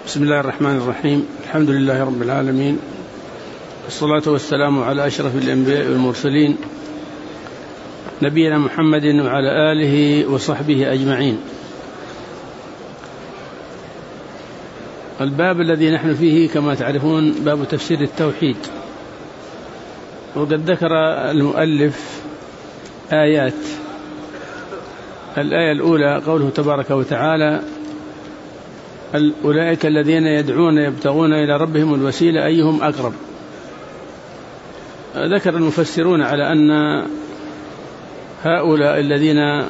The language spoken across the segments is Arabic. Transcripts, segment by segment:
بسم الله الرحمن الرحيم. الحمد لله رب العالمين، والصلاة والسلام على أشرف الأنبياء والمرسلين، نبينا محمد وعلى آله وصحبه أجمعين. الباب الذي نحن فيه كما تعرفون باب تفسير التوحيد، وقد ذكر المؤلف آيات. الآية الأولى قوله تبارك وتعالى: أولئك الذين يدعون يبتغون إلى ربهم الوسيلة أيهم أقرب. ذكر المفسرون على أن هؤلاء الذين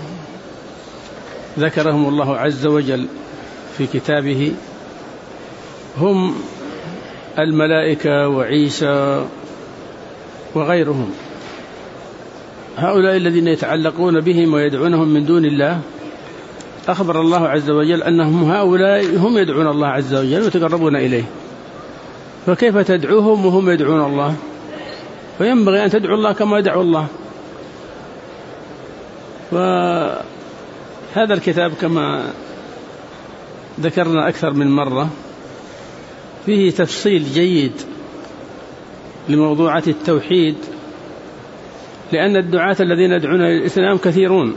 ذكرهم الله عز وجل في كتابه هم الملائكة وعيسى وغيرهم. هؤلاء الذين يتعلقون بهم ويدعونهم من دون الله، أخبر الله عز وجل أنهم هؤلاء هم يدعون الله عز وجل ويتقربون إليه، فكيف تدعوهم وهم يدعون الله؟ فينبغي أن تدعو الله كما يدعو الله. وهذا الكتاب كما ذكرنا أكثر من مرة فيه تفصيل جيد لموضوعات التوحيد، لأن الدعاة الذين يدعون للإسلام كثيرون،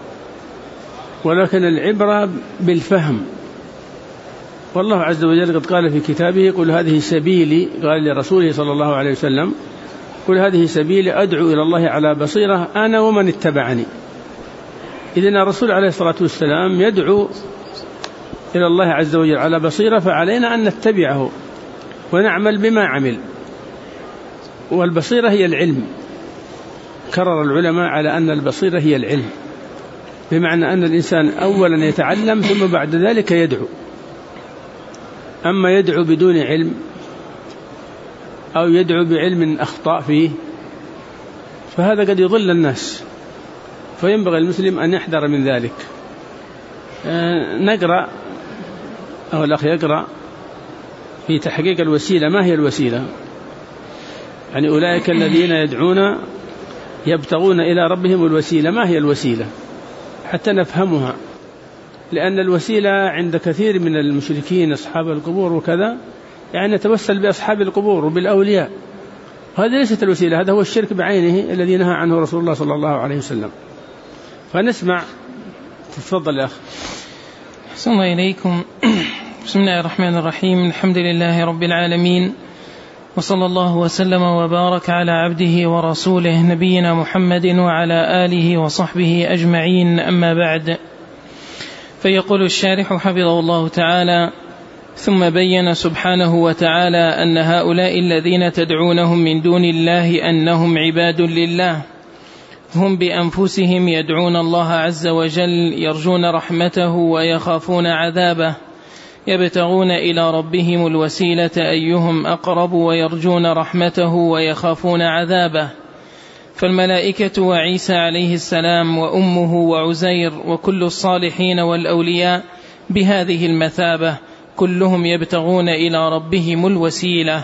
ولكن العبرة بالفهم. والله عز وجل قد قال في كتابه: قل هذه سبيلي، قال لرسوله صلى الله عليه وسلم: قل هذه سبيلي أدعو إلى الله على بصيرة أنا ومن اتبعني. إذن الرسول عليه الصلاة والسلام يدعو إلى الله عز وجل على بصيرة، فعلينا أن نتبعه ونعمل بما عمل. والبصيرة هي العلم. كرر العلماء على أن البصيرة هي العلم، بمعنى أن الإنسان أولا يتعلم ثم بعد ذلك يدعو. أما يدعو بدون علم أو يدعو بعلم أخطأ فيه فهذا قد يضل الناس، فينبغي المسلم أن يحذر من ذلك. نقرأ أو الأخ يقرأ في تحقيق الوسيلة. ما هي الوسيلة؟ يعني أولئك الذين يدعون يبتغون إلى ربهم الوسيلة. ما هي الوسيلة حتى نفهمها؟ لأن الوسيلة عند كثير من المشركين أصحاب القبور وكذا يعني نتوسل بأصحاب القبور وبالأولياء، هذه ليست الوسيلة، هذا هو الشرك بعينه الذي نهى عنه رسول الله صلى الله عليه وسلم. فنسمع. تفضل يا أخي. أحسن الله إليكم. بسم الله الرحمن الرحيم. الحمد لله رب العالمين، وصلى الله وسلم وبارك على عبده ورسوله نبينا محمد وعلى آله وصحبه أجمعين. أما بعد، فيقول الشارح حفظه الله تعالى: ثم بين سبحانه وتعالى أن هؤلاء الذين تدعونهم من دون الله أنهم عباد لله، هم بأنفسهم يدعون الله عز وجل يرجون رحمته ويخافون عذابه، يبتغون إلى ربهم الوسيلة أيهم أقرب، ويرجون رحمته ويخافون عذابه. فالملائكة وعيسى عليه السلام وأمه وعزير وكل الصالحين والأولياء بهذه المثابة كلهم يبتغون إلى ربهم الوسيلة.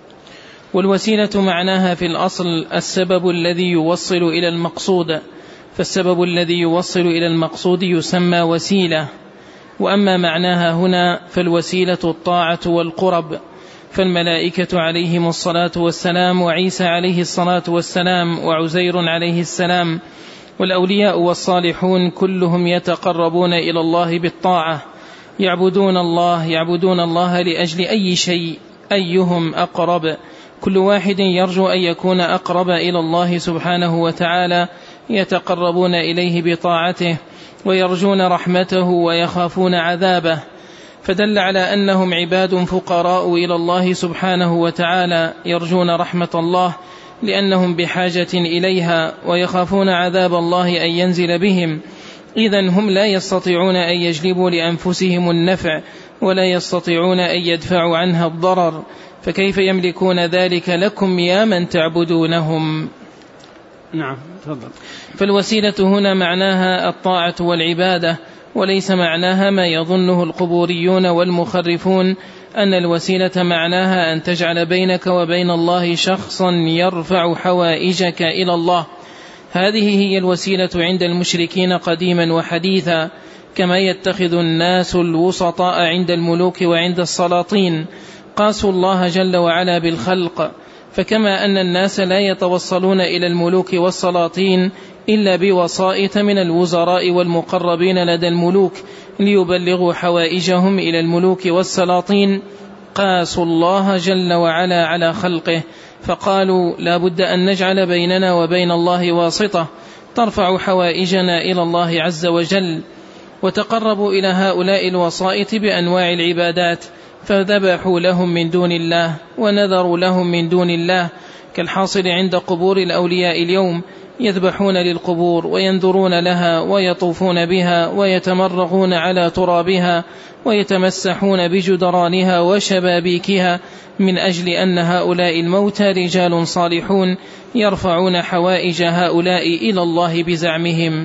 والوسيلة معناها في الأصل السبب الذي يوصل إلى المقصود، فالسبب الذي يوصل إلى المقصود يسمى وسيلة. وأما معناها هنا فالوسيلة الطاعة والقرب. فالملائكة عليهم الصلاة والسلام وعيسى عليه الصلاة والسلام وعزير عليه السلام والأولياء والصالحون كلهم يتقربون إلى الله بالطاعة، يعبدون الله لأجل أي شيء، أيهم أقرب. كل واحد يرجو أن يكون أقرب إلى الله سبحانه وتعالى، يتقربون إليه بطاعته ويرجون رحمته ويخافون عذابه. فدل على أنهم عباد فقراء إلى الله سبحانه وتعالى، يرجون رحمة الله لأنهم بحاجة إليها، ويخافون عذاب الله أن ينزل بهم. إذن هم لا يستطيعون أن يجلبوا لأنفسهم النفع، ولا يستطيعون أن يدفعوا عنها الضرر، فكيف يملكون ذلك لكم يا من تعبدونهم؟ نعم، تفضل. فالوسيلة هنا معناها الطاعة والعبادة، وليس معناها ما يظنه القبوريون والمخرفون أن الوسيلة معناها أن تجعل بينك وبين الله شخصا يرفع حوائجك إلى الله. هذه هي الوسيلة عند المشركين قديما وحديثا، كما يتخذ الناس الوسطاء عند الملوك وعند السلاطين، قاسوا الله جل وعلا بالخلق. فكما أن الناس لا يتوصلون إلى الملوك والسلاطين إلا بوسائط من الوزراء والمقربين لدى الملوك ليبلغوا حوائجهم إلى الملوك والسلاطين، قاسوا الله جل وعلا على خلقه، فقالوا لا بد أن نجعل بيننا وبين الله واسطة ترفع حوائجنا إلى الله عز وجل. وتقربوا إلى هؤلاء الوسائط بأنواع العبادات، فذبحوا لهم من دون الله ونذروا لهم من دون الله، كالحاصل عند قبور الأولياء اليوم، يذبحون للقبور وينذرون لها ويطوفون بها ويتمرغون على ترابها ويتمسحون بجدرانها وشبابيكها، من أجل أن هؤلاء الموتى رجال صالحون يرفعون حوائج هؤلاء إلى الله بزعمهم.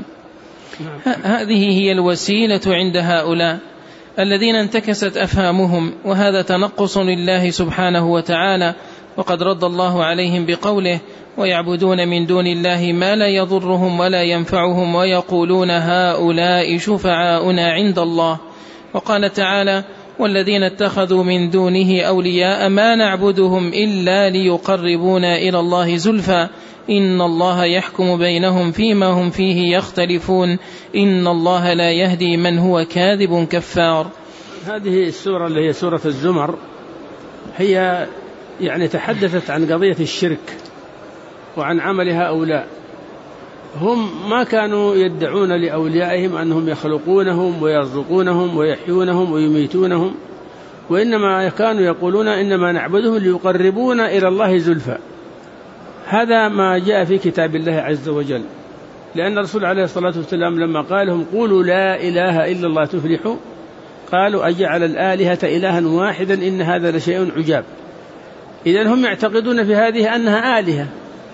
هذه هي الوسيلة عند هؤلاء الذين انتكست أفهامهم، وهذا تنقص لله سبحانه وتعالى، وقد رد الله عليهم بقوله ويعبدون من دون الله ما لا يضرهم ولا ينفعهم ويقولون هؤلاء شفعاؤنا عند الله. وقال تعالى والذين اتخذوا من دونه أولياء ما نعبدهم إلا ليقربونا إلى الله زلفى إن الله يحكم بينهم فيما هم فيه يختلفون إن الله لا يهدي من هو كاذب كفار. هذه السورة اللي هي سورة الزمر هي يعني تحدثت عن قضية الشرك وعن عمل هؤلاء. هم ما كانوا يدعون لأوليائهم أنهم يخلقونهم ويرزقونهم ويحيونهم ويميتونهم، وإنما كانوا يقولون إنما نعبدهم ليقربونا إلى الله زلفى. هذا ما جاء في كتاب الله عز وجل، لأن الرسول عليه الصلاة والسلام لما قال لهم قولوا لا إله إلا الله تفلحوا، قالوا أجعل الآلهة إلها واحدا إن هذا لشيء عجاب. إذن هم يعتقدون في هذه أنها آلهة،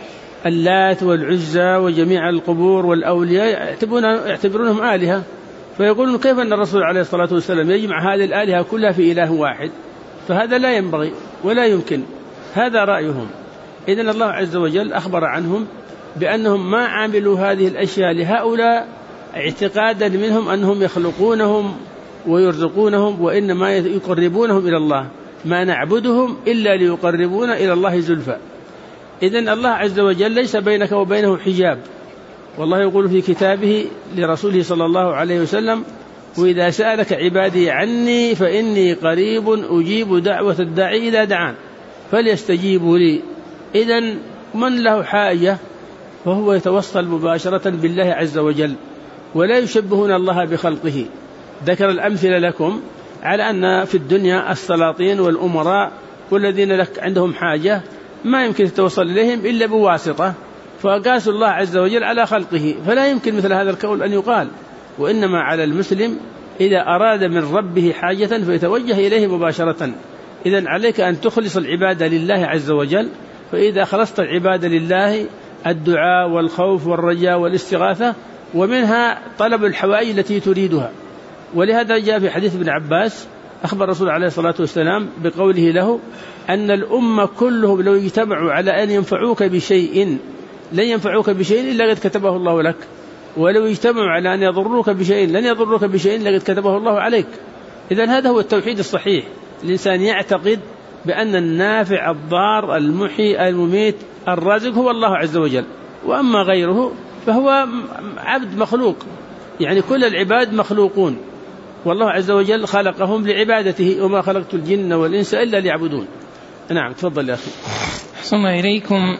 اللات والعزى وجميع القبور والأولياء يعتبرونهم آلهة، فيقولون كيف أن الرسول عليه الصلاة والسلام يجمع هذه الآلهة كلها في إله واحد؟ فهذا لا ينبغي ولا يمكن، هذا رأيهم. إذن الله عز وجل أخبر عنهم بأنهم ما عملوا هذه الأشياء لهؤلاء اعتقادا منهم أنهم يخلقونهم ويرزقونهم، وإنما يقربونهم إلى الله، ما نعبدهم إلا ليقربونا إلى الله زلفى. إذن الله عز وجل ليس بينك وبينه حجاب، والله يقول في كتابه لرسوله صلى الله عليه وسلم وإذا سألك عبادي عني فإني قريب أجيب دعوة الداعي إذا دعان فليستجيبوا لي. إذن من له حاجة فهو يتوصل مباشرة بالله عز وجل، ولا يشبهون الله بخلقه. ذكر الأمثلة لكم على أن في الدنيا السلاطين والأمراء والذين لك عندهم حاجة ما يمكن تتوصل إليهم إلا بواسطة، فقاسوا الله عز وجل على خلقه، فلا يمكن مثل هذا القول أن يقال. وإنما على المسلم إذا أراد من ربه حاجة فيتوجه إليه مباشرة. إذن عليك أن تخلص العبادة لله عز وجل، فإذا خلصت العبادة لله الدعاء والخوف والرجاء والاستغاثة، ومنها طلب الحوائج التي تريدها. ولهذا جاء في حديث ابن عباس أخبر الرسول عليه الصلاة والسلام بقوله له أن الأمة كلهم لو اجتمعوا على أن ينفعوك بشيء لن ينفعوك بشيء إلا قد كتبه الله لك، ولو اجتمعوا على أن يضروك بشيء لن يضروك بشيء إلا قد كتبه الله عليك. إذن هذا هو التوحيد الصحيح، الإنسان يعتقد بأن النافع الضار المحيي المميت الرازق هو الله عز وجل، وأما غيره فهو عبد مخلوق، يعني كل العباد مخلوقون، والله عز وجل خلقهم لعبادته وما خلقت الجن والإنس إلا ليعبدون. نعم تفضل يا أخي. أحسن إليكم.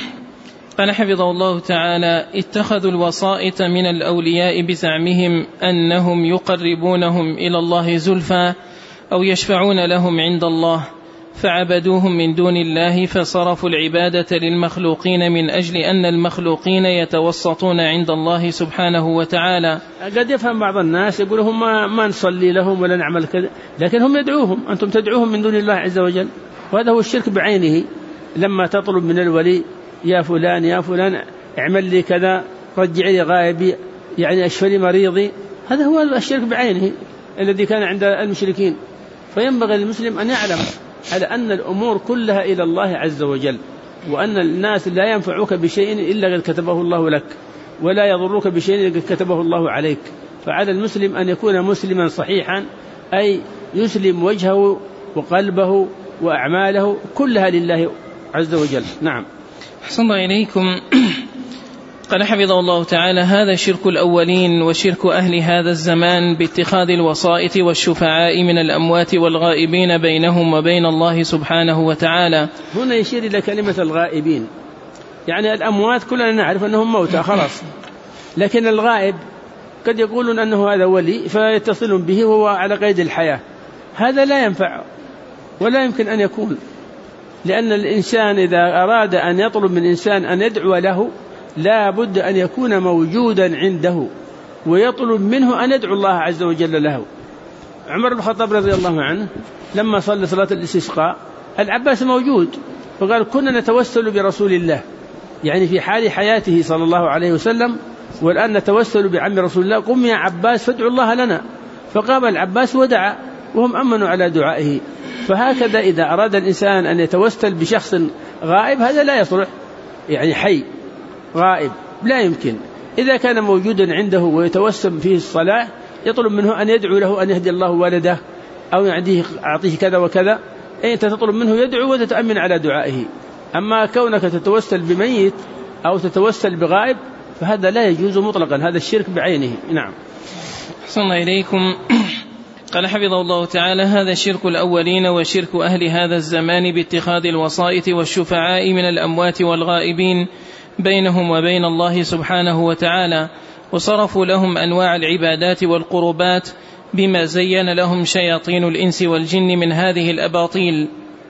قال حفظه الله تعالى اتخذوا الوسائط من الأولياء بزعمهم أنهم يقربونهم إلى الله زلفى أو يشفعون لهم عند الله، فعبدوهم من دون الله فصرفوا العبادة للمخلوقين من أجل أن المخلوقين يتوسطون عند الله سبحانه وتعالى. قد يفهم بعض الناس يقولهم ما نصلي لهم ولا نعمل كذا، لكن هم يدعوهم، أنتم تدعوهم من دون الله عز وجل، وهذا هو الشرك بعينه. لما تطلب من الولي يا فلان يا فلان اعمل لي كذا، رجع لي غائبي، يعني أشفى لي مريضي، هذا هو الشرك بعينه الذي كان عند المشركين. فينبغي للمسلم أن يعلم على أن الأمور كلها إلى الله عز وجل، وأن الناس لا ينفعوك بشيء إلا قد كتبه الله لك، ولا يضروك بشيء إلا قد كتبه الله عليك. فعلى المسلم أن يكون مسلما صحيحا، أي يسلم وجهه وقلبه وأعماله كلها لله عز وجل. نعم. أحسن الله إليكم. قال حفظه الله تعالى: هذا شرك الأولين وشرك أهل هذا الزمان باتخاذ الوسائط والشفعاء من الأموات والغائبين بينهم وبين الله سبحانه وتعالى. هنا يشير إلى كلمة الغائبين، يعني الأموات كلنا نعرف أنهم موتى خلاص، لكن الغائب قد يقولون أنه هذا ولي فيتصلون به وهو على قيد الحياة، هذا لا ينفع ولا يمكن أن يكون، لأن الإنسان إذا أراد أن يطلب من إنسان أن يدعو له لا بد أن يكون موجودا عنده ويطلب منه أن يدعو الله عز وجل له. عمر بن الخطاب رضي الله عنه لما صلى صلاة الاستسقاء العباس موجود، فقال: كنا نتوسل برسول الله، يعني في حال حياته صلى الله عليه وسلم، والآن نتوسل بعم رسول الله، قم يا عباس فادعو الله لنا. فقام العباس ودعا وهم أمنوا على دعائه. فهكذا إذا أراد الإنسان أن يتوسل بشخص غائب هذا لا يصلح، يعني حي غائب لا يمكن. إذا كان موجودا عنده ويتوسم فيه الصلاة يطلب منه أن يدعو له أن يهدي الله والده أو أعطيه كذا وكذا، أنت تطلب منه يدعو وتتأمن على دعائه. أما كونك تتوسل بميت أو تتوسل بغائب فهذا لا يجوز مطلقا، هذا الشرك بعينه. نعم. أحسن الله إليكم. قال حفظه الله تعالى: هذا شرك الأولين وشرك أهل هذا الزمان باتخاذ الوسائط والشفعاء من الأموات والغائبين بينهم وبين الله سبحانه وتعالى، وصرفوا لهم أنواع العبادات والقربات بما زين لهم شياطين الإنس والجن من هذه الأباطيل.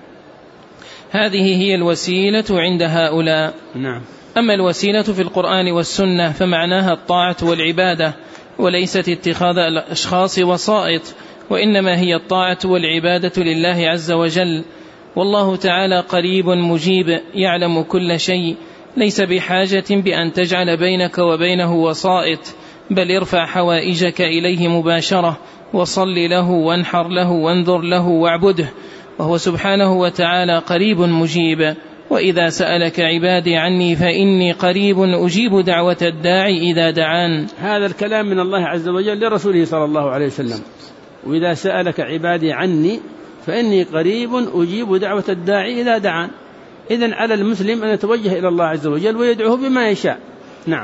هذه هي الوسيلة عند هؤلاء. نعم. أما الوسيلة في القرآن والسنة فمعناها الطاعة والعبادة، وليست اتخاذ الأشخاص وسائط، وإنما هي الطاعة والعبادة لله عز وجل. والله تعالى قريب مجيب يعلم كل شيء، ليس بحاجة بأن تجعل بينك وبينه وسائط، بل ارفع حوائجك إليه مباشرة، وصل له وانحر له وانذر له واعبده، وهو سبحانه وتعالى قريب مجيب. وإذا سألك عبادي عني فإني قريب أجيب دعوة الداعي إذا دعان. هذا الكلام من الله عز وجل لرسوله صلى الله عليه وسلم: وإذا سألك عبادي عني فإني قريب أجيب دعوة الداعي إذا دعان. إذن على المسلم أن يتوجه إلى الله عز وجل ويدعوه بما يشاء. نعم.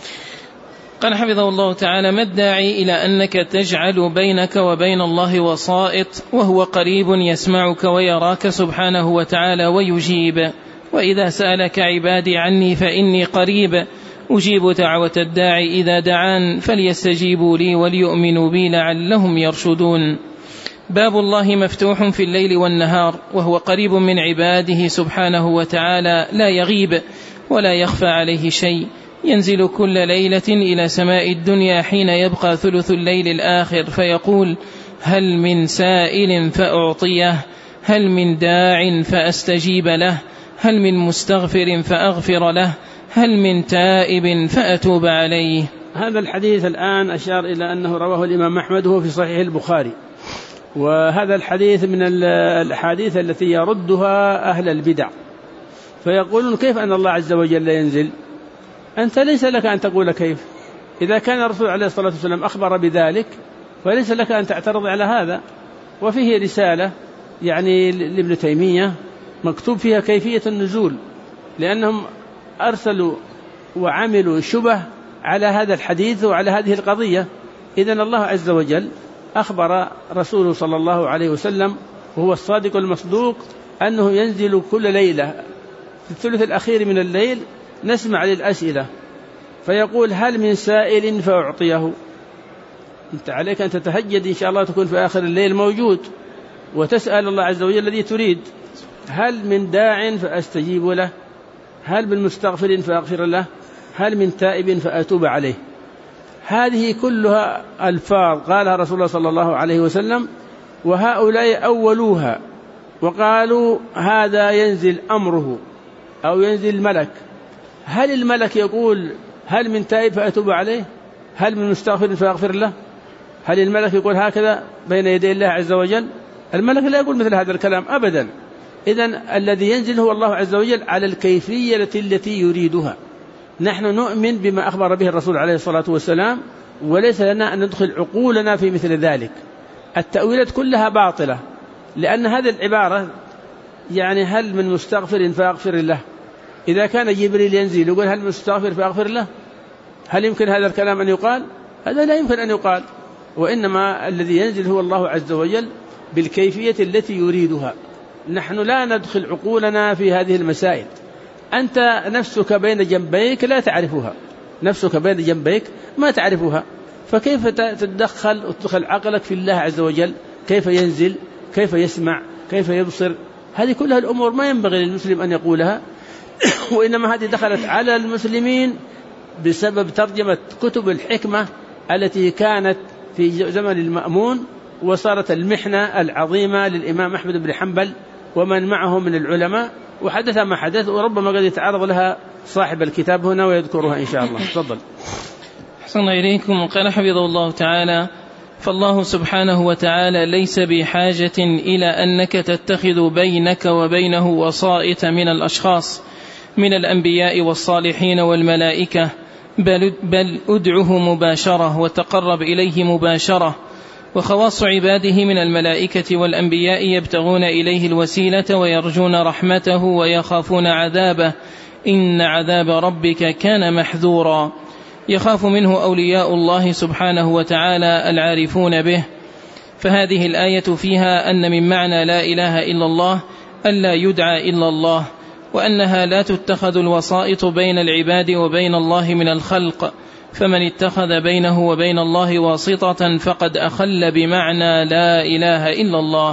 قال حفظه الله تعالى: ما الداعي إلى أنك تجعل بينك وبين الله وسائط وهو قريب يسمعك ويراك سبحانه وتعالى ويجيب. وإذا سألك عبادي عني فإني قريب أجيب دعوة الداعي إذا دعان، فليستجيبوا لي وليؤمنوا بي لعلهم يرشدون. باب الله مفتوح في الليل والنهار، وهو قريب من عباده سبحانه وتعالى، لا يغيب ولا يخفى عليه شيء، ينزل كل ليلة إلى سماء الدنيا حين يبقى ثلث الليل الآخر فيقول: هل من سائل فأعطيه، هل من داع فأستجيب له، هل من مستغفر فأغفر له، هل من تائب فأتوب عليه. هذا الحديث الآن أشار إلى أنه رواه الإمام أحمد وهو في صحيح البخاري، وهذا الحديث من الأحاديث التي يردها أهل البدع، فيقولون: كيف أن الله عز وجل ينزل؟ أنت ليس لك أن تقول كيف، إذا كان الرسول عليه الصلاة والسلام أخبر بذلك فليس لك أن تعترض على هذا. وفيه رسالة يعني لابن تيمية مكتوب فيها كيفية النزول، لأنهم أرسلوا وعملوا شبه على هذا الحديث وعلى هذه القضية. إذن الله عز وجل أخبر رسوله صلى الله عليه وسلم وهو الصادق المصدوق أنه ينزل كل ليلة في الثلث الأخير من الليل، نسمع للأسئلة فيقول: هل من سائل فأعطيه. أنت عليك أن تتهجد إن شاء الله تكون في آخر الليل موجود وتسأل الله عز وجل الذي تريد. هل من داع فأستجيب له، هل من مستغفر فأغفر له، هل من تائب فأتوب عليه. هذه كلها ألفاظ قالها رسول الله صلى الله عليه وسلم، وهؤلاء أولوها وقالوا هذا ينزل أمره أو ينزل الملك. هل الملك يقول: هل من تائب فأتوب عليه، هل من مستغفر فأغفر له؟ هل الملك يقول هكذا بين يدي الله عز وجل؟ الملك لا يقول مثل هذا الكلام أبدا. إذن الذي ينزل هو الله عز وجل على الكيفية التي يريدها. نحن نؤمن بما أخبر به الرسول عليه الصلاة والسلام، وليس لنا أن ندخل عقولنا في مثل ذلك. التأويلات كلها باطلة، لأن هذه العبارة يعني هل من مستغفر فأغفر له؟ إذا كان جبريل ينزل يقول هل من مستغفر فأغفر له؟ هل يمكن هذا الكلام أن يقال؟ هذا لا يمكن أن يقال، وإنما الذي ينزل هو الله عز وجل بالكيفية التي يريدها. نحن لا ندخل عقولنا في هذه المسائل. أنت نفسك بين جنبيك لا تعرفها، نفسك بين جنبيك ما تعرفها، فكيف تتدخل وتدخل عقلك في الله عز وجل؟ كيف ينزل، كيف يسمع، كيف يبصر؟ هذه كلها الأمور ما ينبغي للمسلم أن يقولها. وإنما هذه دخلت على المسلمين بسبب ترجمة كتب الحكمة التي كانت في زمن المأمون، وصارت المحنة العظيمة للإمام أحمد بن حنبل ومن معه من العلماء، وحدث ما حدث، وربما قد يتعرض لها صاحب الكتاب هنا ويذكرها إن شاء الله. تفضل. أحسن إليكم. قال حفظه الله تعالى: فالله سبحانه وتعالى ليس بحاجة إلى أنك تتخذ بينك وبينه وسائط من الأشخاص من الأنبياء والصالحين والملائكة، بل أدعه مباشرة وتقرب إليه مباشرة. وخواص عباده من الملائكة والأنبياء يبتغون إليه الوسيلة ويرجون رحمته ويخافون عذابه، إن عذاب ربك كان محذورا. يخاف منه أولياء الله سبحانه وتعالى العارفون به. فهذه الآية فيها أن من معنى لا إله إلا الله ألا يدعى إلا الله، وأنها لا تتخذ الوسائط بين العباد وبين الله من الخلق، فمن اتخذ بينه وبين الله واسطة فقد أخل بمعنى لا إله إلا الله.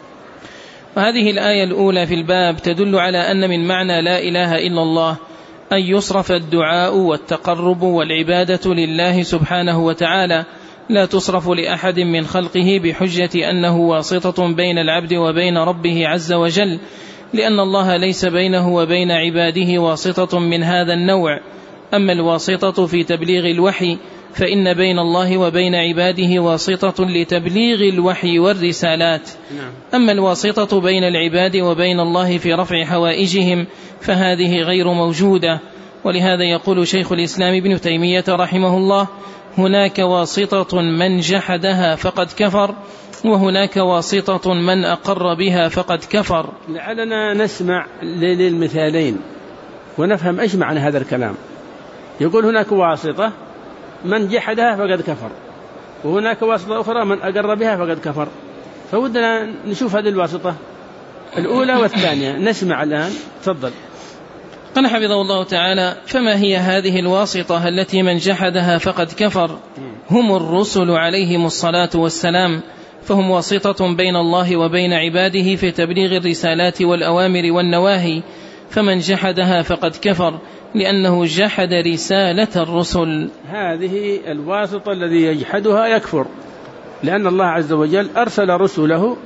وهذه الآية الأولى في الباب تدل على أن من معنى لا إله إلا الله أن يصرف الدعاء والتقرب والعبادة لله سبحانه وتعالى، لا تصرف لأحد من خلقه بحجة أنه واسطة بين العبد وبين ربه عز وجل، لأن الله ليس بينه وبين عباده واسطة من هذا النوع. أما الواسطة في تبليغ الوحي فإن بين الله وبين عباده واسطة لتبليغ الوحي والرسالات. أما الواسطة بين العباد وبين الله في رفع حوائجهم فهذه غير موجودة. ولهذا يقول شيخ الإسلام ابن تيمية رحمه الله: هناك واسطة من جحدها فقد كفر، وهناك واسطة من أقر بها فقد كفر. لعلنا نسمع للمثالين ونفهم إيش معنى هذا الكلام. يقول هناك واسطة من جحدها فقد كفر، وهناك واسطة أخرى من أقر بها فقد كفر. فودنا نشوف هذه الواسطة الأولى والثانية، نسمع الآن. تفضل. قال حفظه الله تعالى: فما هي هذه الواسطة التي من جحدها فقد كفر؟ هم الرسل عليهم الصلاة والسلام، فهم واسطة بين الله وبين عباده في تبليغ الرسالات والأوامر والنواهي، فمن جحدها فقد كفر لأنه جحد رسالة الرسل. هذه الواسطة الذي يجحدها يكفر، لأن الله عز وجل أرسل رسله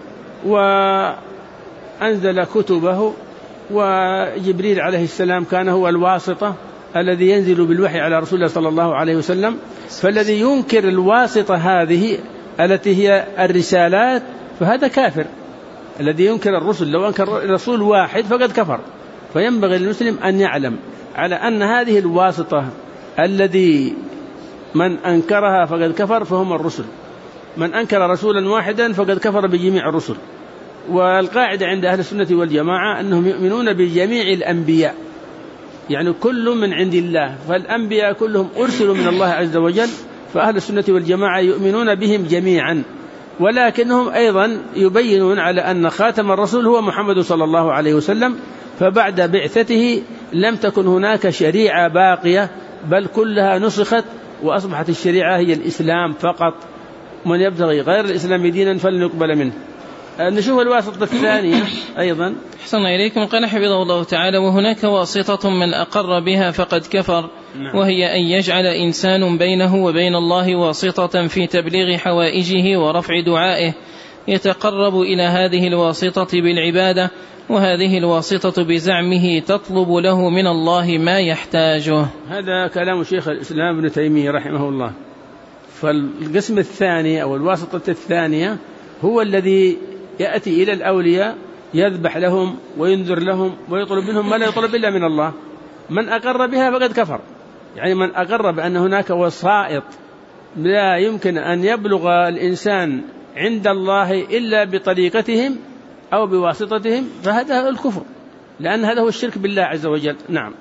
وأنزل كتبه، وجبريل عليه السلام كان هو الواسطة الذي ينزل بالوحي على رسول الله صلى الله عليه وسلم. فالذي ينكر الواسطة هذه التي هي الرسالات فهذا كافر. الذي ينكر الرسل، لو أنكر رسول واحد فقد كفر. فينبغي للمسلم أن يعلم على أن هذه الواسطة الذي من أنكرها فقد كفر فهم الرسل. من أنكر رسولا واحدا فقد كفر بجميع الرسل. والقاعدة عند أهل السنة والجماعة أنهم يؤمنون بجميع الأنبياء، يعني كل من عند الله، فالأنبياء كلهم أرسلوا من الله عز وجل، فأهل السنة والجماعة يؤمنون بهم جميعا. ولكنهم أيضا يبينون على أن خاتم الرسول هو محمد صلى الله عليه وسلم، فبعد بعثته لم تكن هناك شريعة باقية، بل كلها نسخت وأصبحت الشريعة هي الإسلام فقط. من يبتغي غير الإسلام دينا فلن يقبل منه. نشوف الواسطة الثانية أيضا. أحسن إليكم. قال حفظه الله تعالى: وهناك واسطة من أقر بها فقد كفر. وهي أن يجعل إنسان بينه وبين الله واسطة في تبليغ حوائجه ورفع دعائه، يتقرب إلى هذه الواسطة بالعبادة، وهذه الواسطة بزعمه تطلب له من الله ما يحتاجه. هذا كلام شيخ الإسلام ابن تيمية رحمه الله. فالقسم الثاني أو الواسطة الثانية هو الذي يأتي إلى الأولياء يذبح لهم وينذر لهم ويطلب منهم ما لا يطلب إلا من الله. من أقر بها فقد كفر، يعني من أقر بأن هناك وسائط لا يمكن أن يبلغ الإنسان عند الله إلا بطريقتهم أو بواسطتهم، فهذا الكفر، لأن هذا هو الشرك بالله عز وجل. نعم.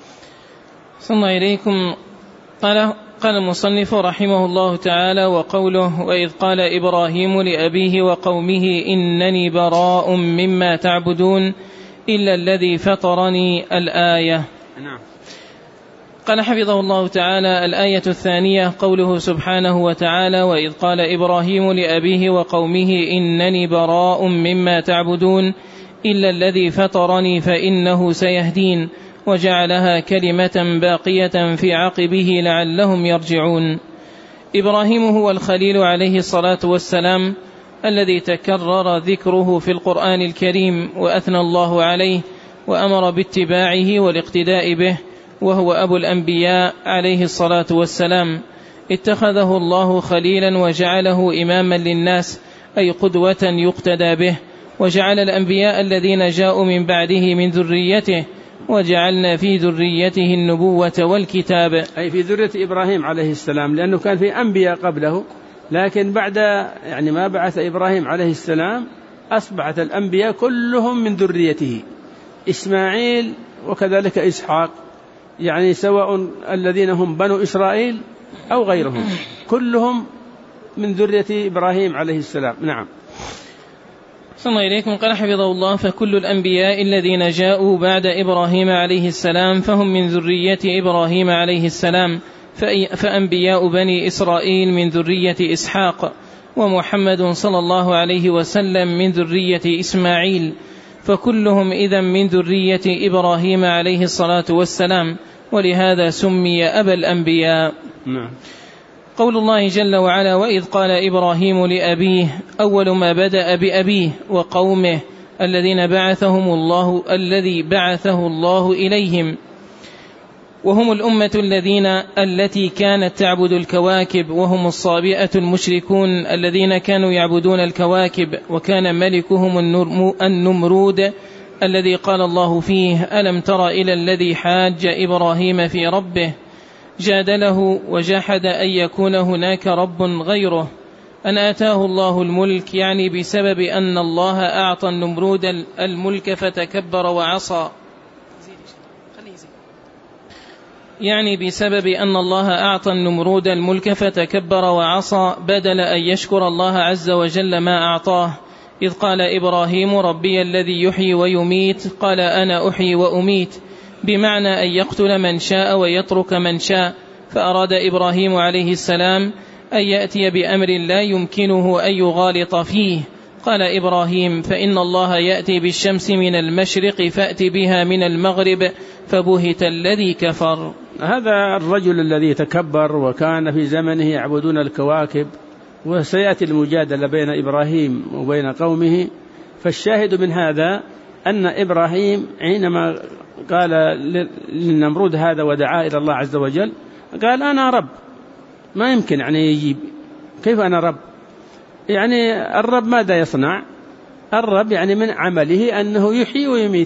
صلى الله إليكم. قال المصنف رحمه الله تعالى: وقوله: وإذ قال إبراهيم لأبيه وقومه إنني براء مما تعبدون إلا الذي فطرني، الآية. نعم. قال حفظه الله تعالى: الآية الثانية قوله سبحانه وتعالى: وإذ قال إبراهيم لأبيه وقومه إنني براء مما تعبدون إلا الذي فطرني فإنه سيهدين، وجعلها كلمة باقية في عقبه لعلهم يرجعون. إبراهيم هو الخليل عليه الصلاة والسلام الذي تكرر ذكره في القرآن الكريم وأثنى الله عليه وأمر باتباعه والاقتداء به، وهو أبو الأنبياء عليه الصلاة والسلام. اتخذه الله خليلا وجعله إماما للناس، أي قدوة يقتدى به، وجعل الأنبياء الذين جاءوا من بعده من ذريته، وجعلنا في ذريته النبوة والكتاب، أي في ذرية إبراهيم عليه السلام، لأنه كان في أنبياء قبله، لكن بعد ما بعث إبراهيم عليه السلام أصبحت الأنبياء كلهم من ذريته، إسماعيل وكذلك إسحاق، يعني سواء الذين هم بنو إسرائيل أو غيرهم كلهم من ذرية إبراهيم عليه السلام. نعم. صلى الله إليكم. قال حفظه الله: فكل الأنبياء الذين جاءوا بعد إبراهيم عليه السلام فهم من ذرية إبراهيم عليه السلام، فأنبياء بني إسرائيل من ذرية إسحاق، ومحمد صلى الله عليه وسلم من ذرية إسماعيل، فكلهم إذن من ذرية إبراهيم عليه الصلاة والسلام، ولهذا سمي أبا الأنبياء. نعم. قول الله جل وعلا: وإذ قال إبراهيم لأبيه، أول ما بدأ بأبيه وقومه الذي بعثه الله إليهم، وهم الأمة التي كانت تعبد الكواكب، وهم الصابئة المشركون الذين كانوا يعبدون الكواكب، وكان ملكهم النمرود الذي قال الله فيه: ألم تر إلى الذي حاج إبراهيم في ربه جادله وجحد أن يكون هناك رب غيره أن آتاه الله الملك، يعني بسبب أن الله أعطى النمرود الملك فتكبر وعصى، بدل أن يشكر الله عز وجل ما أعطاه. إذ قال إبراهيم: ربي الذي يحيي ويميت، قال أنا أحيي وأميت، بمعنى أن يقتل من شاء ويترك من شاء. فأراد إبراهيم عليه السلام أن يأتي بأمر لا يمكنه أن يغالط فيه. قال إبراهيم: فإن الله يأتي بالشمس من المشرق فأت بها من المغرب، فبهت الذي كفر. هذا الرجل الذي تكبر وكان في زمنه يعبدون الكواكب، وسيأتي المجادلة بين إبراهيم وبين قومه. فالشاهد من هذا أن إبراهيم حينما قال للنمرود هذا ودعا إلى الله عز وجل قال: أنا رب. ما يمكن يعني يجيب، كيف أنا رب؟ يعني الرب ماذا يصنع؟ الرب يعني من عمله أنه يحيي ويميت،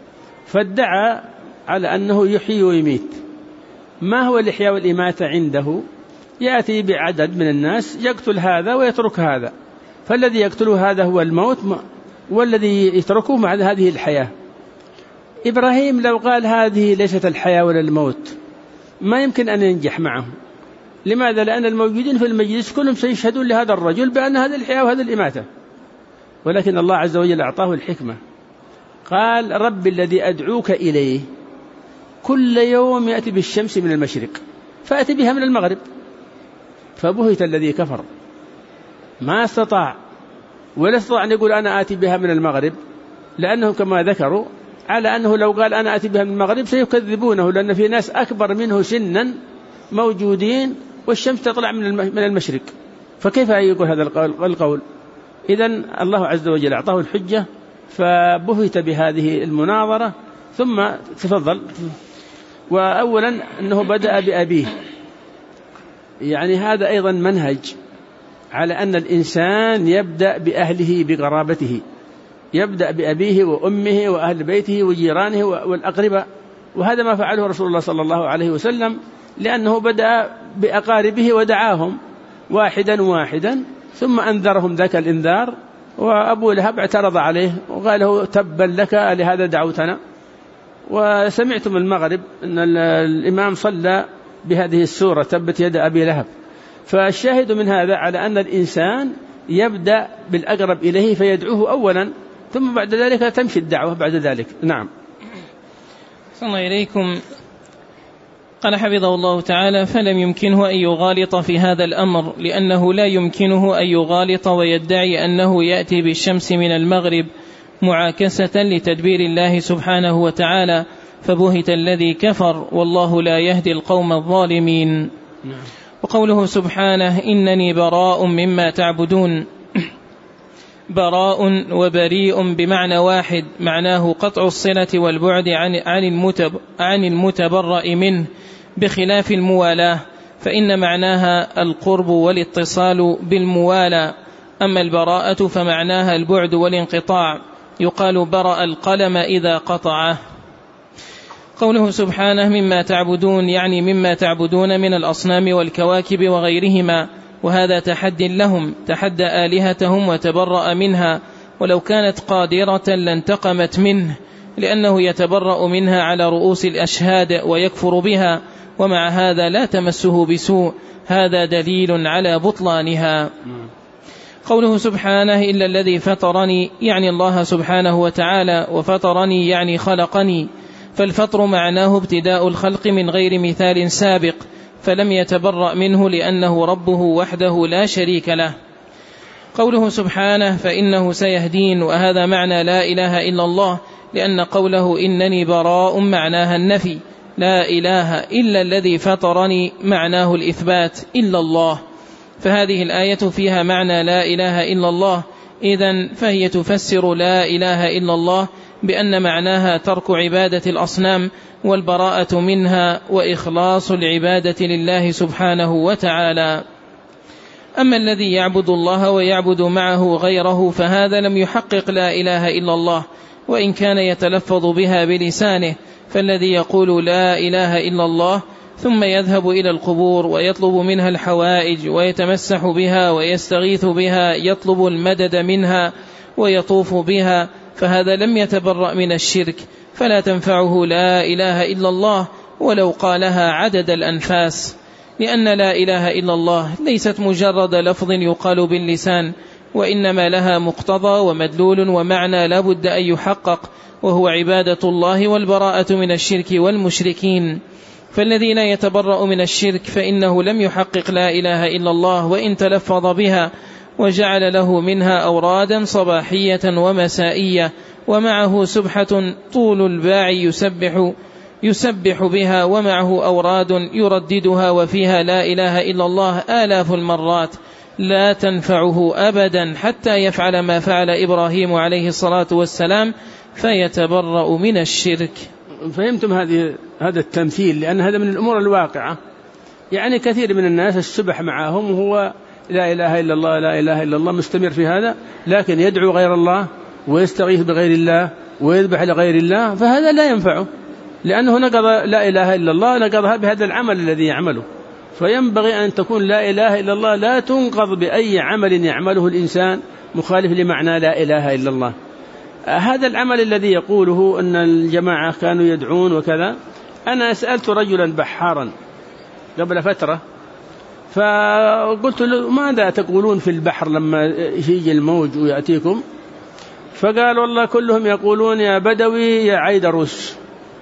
فادعى على أنه يحيي ويميت. ما هو الإحياء والإماتة عنده؟ يأتي بعدد من الناس يقتل هذا ويترك هذا، فالذي يقتله هذا هو الموت، والذي يتركه مع هذه الحياة. إبراهيم لو قال هذه ليست الحياة ولا الموت ما يمكن أن ينجح معه. لماذا؟ لأن الموجودين في المجلس كلهم سيشهدون لهذا الرجل بأن هذه الحياة وهذه الإماتة، ولكن الله عز وجل أعطاه الحكمة. قال: رب الذي أدعوك إليه كل يوم يأتي بالشمس من المشرق فأتي بها من المغرب، فبهت الذي كفر. ما استطاع ولا استطاع أن يقول أنا آتي بها من المغرب، لأنهم كما ذكروا على أنه لو قال أنا آتي بها من المغرب سيكذبونه، لأن في ناس أكبر منه سنا موجودين والشمس تطلع من المشرق، فكيف يقول هذا القول؟ إذن الله عز وجل أعطاه الحجة فبهت بهذه المناظرة. ثم تفضل. وأولا أنه بدأ بأبيه، يعني هذا أيضا منهج على أن الإنسان يبدأ بأهله بقرابته، يبدأ بأبيه وأمه وأهل بيته وجيرانه والأقرباء، وهذا ما فعله رسول الله صلى الله عليه وسلم، لأنه بدأ بأقاربه ودعاهم واحدا واحدا، ثم أنذرهم ذاك الإنذار. وأبو لهب اعترض عليه وقال له تبا لك لهذا دعوتنا. وسمعتم المغرب أن الإمام صلى بهذه السورة تبت يد أبي لهب. فالشاهد من هذا على أن الإنسان يبدأ بالأقرب إليه فيدعوه أولا، ثم بعد ذلك تمشي الدعوة بعد ذلك. نعم. صلى الله إليكم. قال حفظه الله تعالى: فلم يمكنه أن يغالط في هذا الأمر، لأنه لا يمكنه أن يغالط ويدعي أنه يأتي بالشمس من المغرب معاكسة لتدبير الله سبحانه وتعالى، فبهت الذي كفر، والله لا يهدي القوم الظالمين. وقوله سبحانه: إنني براء مما تعبدون، براء وبريء بمعنى واحد، معناه قطع الصلة والبعد عن المتبرأ منه، بخلاف الموالاة فإن معناها القرب والاتصال بالموالاة. أما البراءة فمعناها البعد والانقطاع، يقال برأ القلم إذا قطعه. قوله سبحانه: مما تعبدون، يعني مما تعبدون من الأصنام والكواكب وغيرهما، وهذا تحد لهم، تحدى آلهتهم وتبرأ منها، ولو كانت قادرة لانتقمت منه، لأنه يتبرأ منها على رؤوس الأشهاد ويكفر بها، ومع هذا لا تمسه بسوء، هذا دليل على بطلانها. قوله سبحانه: إلا الذي فطرني، يعني الله سبحانه وتعالى، وفطرني يعني خلقني، فالفطر معناه ابتداء الخلق من غير مثال سابق، فلم يتبرأ منه لأنه ربه وحده لا شريك له. قوله سبحانه: فإنه سيهدين، وهذا معنى لا إله إلا الله، لأن قوله إنني براء معناها النفي، لا إله إلا الذي فطرني معناه الإثبات، إلا الله، فهذه الآية فيها معنى لا إله إلا الله، إذن فهي تفسر لا إله إلا الله بأن معناها ترك عبادة الأصنام والبراءة منها وإخلاص العبادة لله سبحانه وتعالى. أما الذي يعبد الله ويعبد معه غيره فهذا لم يحقق لا إله إلا الله، وإن كان يتلفظ بها بلسانه، فالذي يقول لا إله إلا الله ثم يذهب إلى القبور ويطلب منها الحوائج ويتمسح بها ويستغيث بها، يطلب المدد منها ويطوف بها، فهذا لم يتبرأ من الشرك، فلا تنفعه لا إله إلا الله ولو قالها عدد الأنفاس، لأن لا إله إلا الله ليست مجرد لفظ يقال باللسان، وإنما لها مقتضى ومدلول ومعنى لا بد أن يحقق، وهو عبادة الله والبراءة من الشرك والمشركين. فالذي لا يتبرأ من الشرك فإنه لم يحقق لا إله إلا الله، وإن تلفظ بها وجعل له منها أورادا صباحية ومسائية، ومعه سبحة طول الباع يسبح بها، ومعه أوراد يرددها وفيها لا إله إلا الله آلاف المرات، لا تنفعه أبدا حتى يفعل ما فعل إبراهيم عليه الصلاة والسلام فيتبرأ من الشرك. فهمتم هذا التمثيل؟ لأن هذا من الأمور الواقعة. يعني كثير من الناس السبح معهم وهو لا إله إلا الله لا إله إلا الله مستمر في هذا، لكن يدعو غير الله ويستغيث بغير الله ويذبح لغير الله، فهذا لا ينفعه، لأنه نقض لا إله إلا الله، نقضها بهذا العمل الذي يعمله. فينبغي أن تكون لا إله إلا الله لا تنقض بأي عمل يعمله الإنسان مخالف لمعنى لا إله إلا الله. هذا العمل الذي يقوله أن الجماعة كانوا يدعون وكذا، أنا سألت رجلا بحارا قبل فترة، فقلت له ماذا تقولون في البحر لما يجي الموج ويأتيكم؟ فقال والله كلهم يقولون يا بدوي يا عيدروس،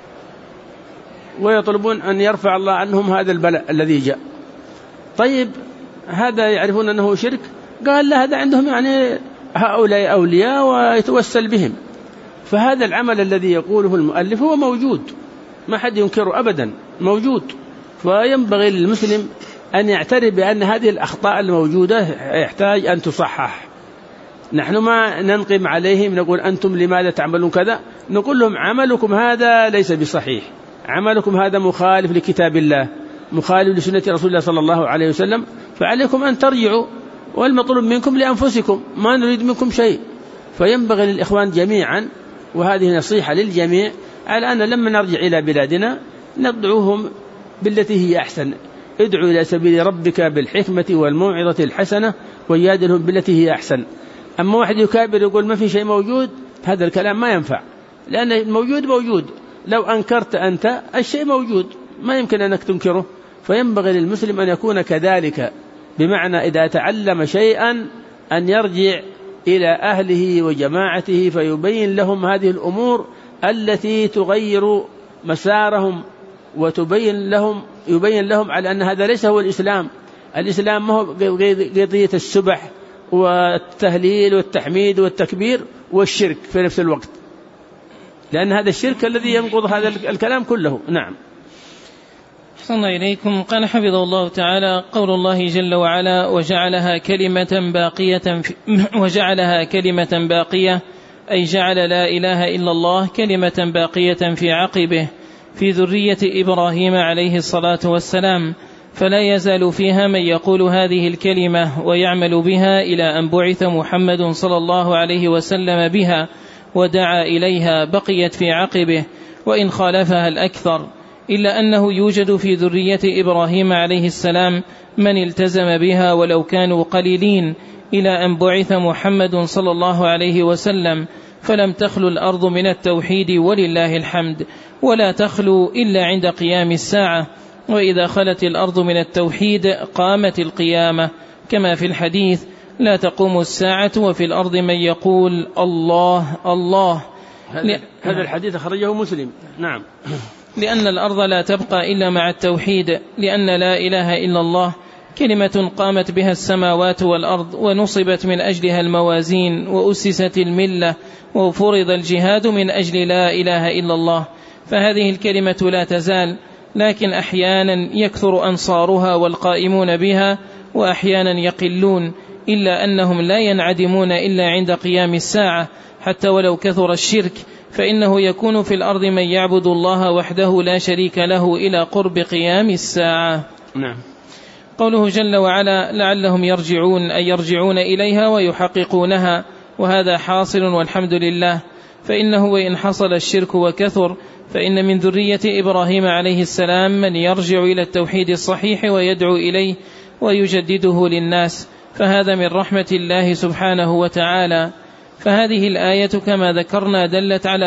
ويطلبون أن يرفع الله عنهم هذا البلاء الذي جاء. طيب هذا يعرفون أنه شرك؟ قال لا، هذا عندهم يعني هؤلاء أولياء ويتوسل بهم. فهذا العمل الذي يقوله المؤلف هو موجود، ما حد ينكره أبدا، موجود. فينبغي للمسلم أن يعترف بأن هذه الأخطاء الموجودة يحتاج أن تصحح. نحن ما ننقم عليهم نقول أنتم لماذا تعملون كذا، نقول لهم عملكم هذا ليس بصحيح، عملكم هذا مخالف لكتاب الله، مخالف لسنة رسول الله صلى الله عليه وسلم، فعليكم أن ترجعوا، والمطلوب منكم لأنفسكم، ما نريد منكم شيء. فينبغي للإخوان جميعا، وهذه نصيحة للجميع، على أن لما نرجع إلى بلادنا ندعوهم بالتي هي أحسن. ادعو إلى سبيل ربك بالحكمة والموعظة الحسنة وجادلهم بالتي هي أحسن. أما واحد يكابر يقول ما في شيء موجود، هذا الكلام ما ينفع، لأن الموجود موجود، لو أنكرت أنت الشيء موجود ما يمكن أنك تنكره. فينبغي للمسلم أن يكون كذلك، بمعنى إذا تعلم شيئا أن يرجع إلى أهله وجماعته فيبين لهم هذه الأمور التي تغير مسارهم، وتبين لهم على أن هذا ليس هو الإسلام. الإسلام ما هو قضية السبح والتهليل والتحميد والتكبير والشرك في نفس الوقت، لأن هذا الشرك الذي ينقض هذا الكلام كله. نعم. أحسن إليكم. قال حفظه الله تعالى: قول الله جل وعلا: وجعلها كلمة باقية، أي جعل لا إله إلا الله كلمة باقية في عقبه في ذرية إبراهيم عليه الصلاة والسلام، فلا يزال فيها من يقول هذه الكلمة ويعمل بها إلى أن بعث محمد صلى الله عليه وسلم بها ودعا إليها، بقيت في عقبه وإن خالفها الأكثر، إلا أنه يوجد في ذرية إبراهيم عليه السلام من التزم بها ولو كانوا قليلين، إلى أن بعث محمد صلى الله عليه وسلم، فلم تخلو الأرض من التوحيد ولله الحمد، ولا تخلو إلا عند قيام الساعة، وإذا خلت الأرض من التوحيد قامت القيامة، كما في الحديث: لا تقوم الساعة وفي الأرض من يقول الله الله. هذا الحديث أخرجه مسلم. نعم. لأن الأرض لا تبقى إلا مع التوحيد، لأن لا إله إلا الله كلمة قامت بها السماوات والأرض، ونصبت من أجلها الموازين، وأسست الملة، وفرض الجهاد من أجل لا إله إلا الله. فهذه الكلمة لا تزال، لكن أحيانا يكثر أنصارها والقائمون بها، وأحيانا يقلون، إلا أنهم لا ينعدمون إلا عند قيام الساعة، حتى ولو كثر الشرك فإنه يكون في الأرض من يعبد الله وحده لا شريك له إلى قرب قيام الساعة. نعم. قوله جل وعلا: لعلهم يرجعون، أي يرجعون إليها ويحققونها، وهذا حاصل والحمد لله. فإنه وإن حصل الشرك وكثر فإن من ذرية إبراهيم عليه السلام من يرجع إلى التوحيد الصحيح ويدعو إليه ويجدده للناس، فهذا من رحمة الله سبحانه وتعالى. فهذه الآية كما ذكرنا دلت على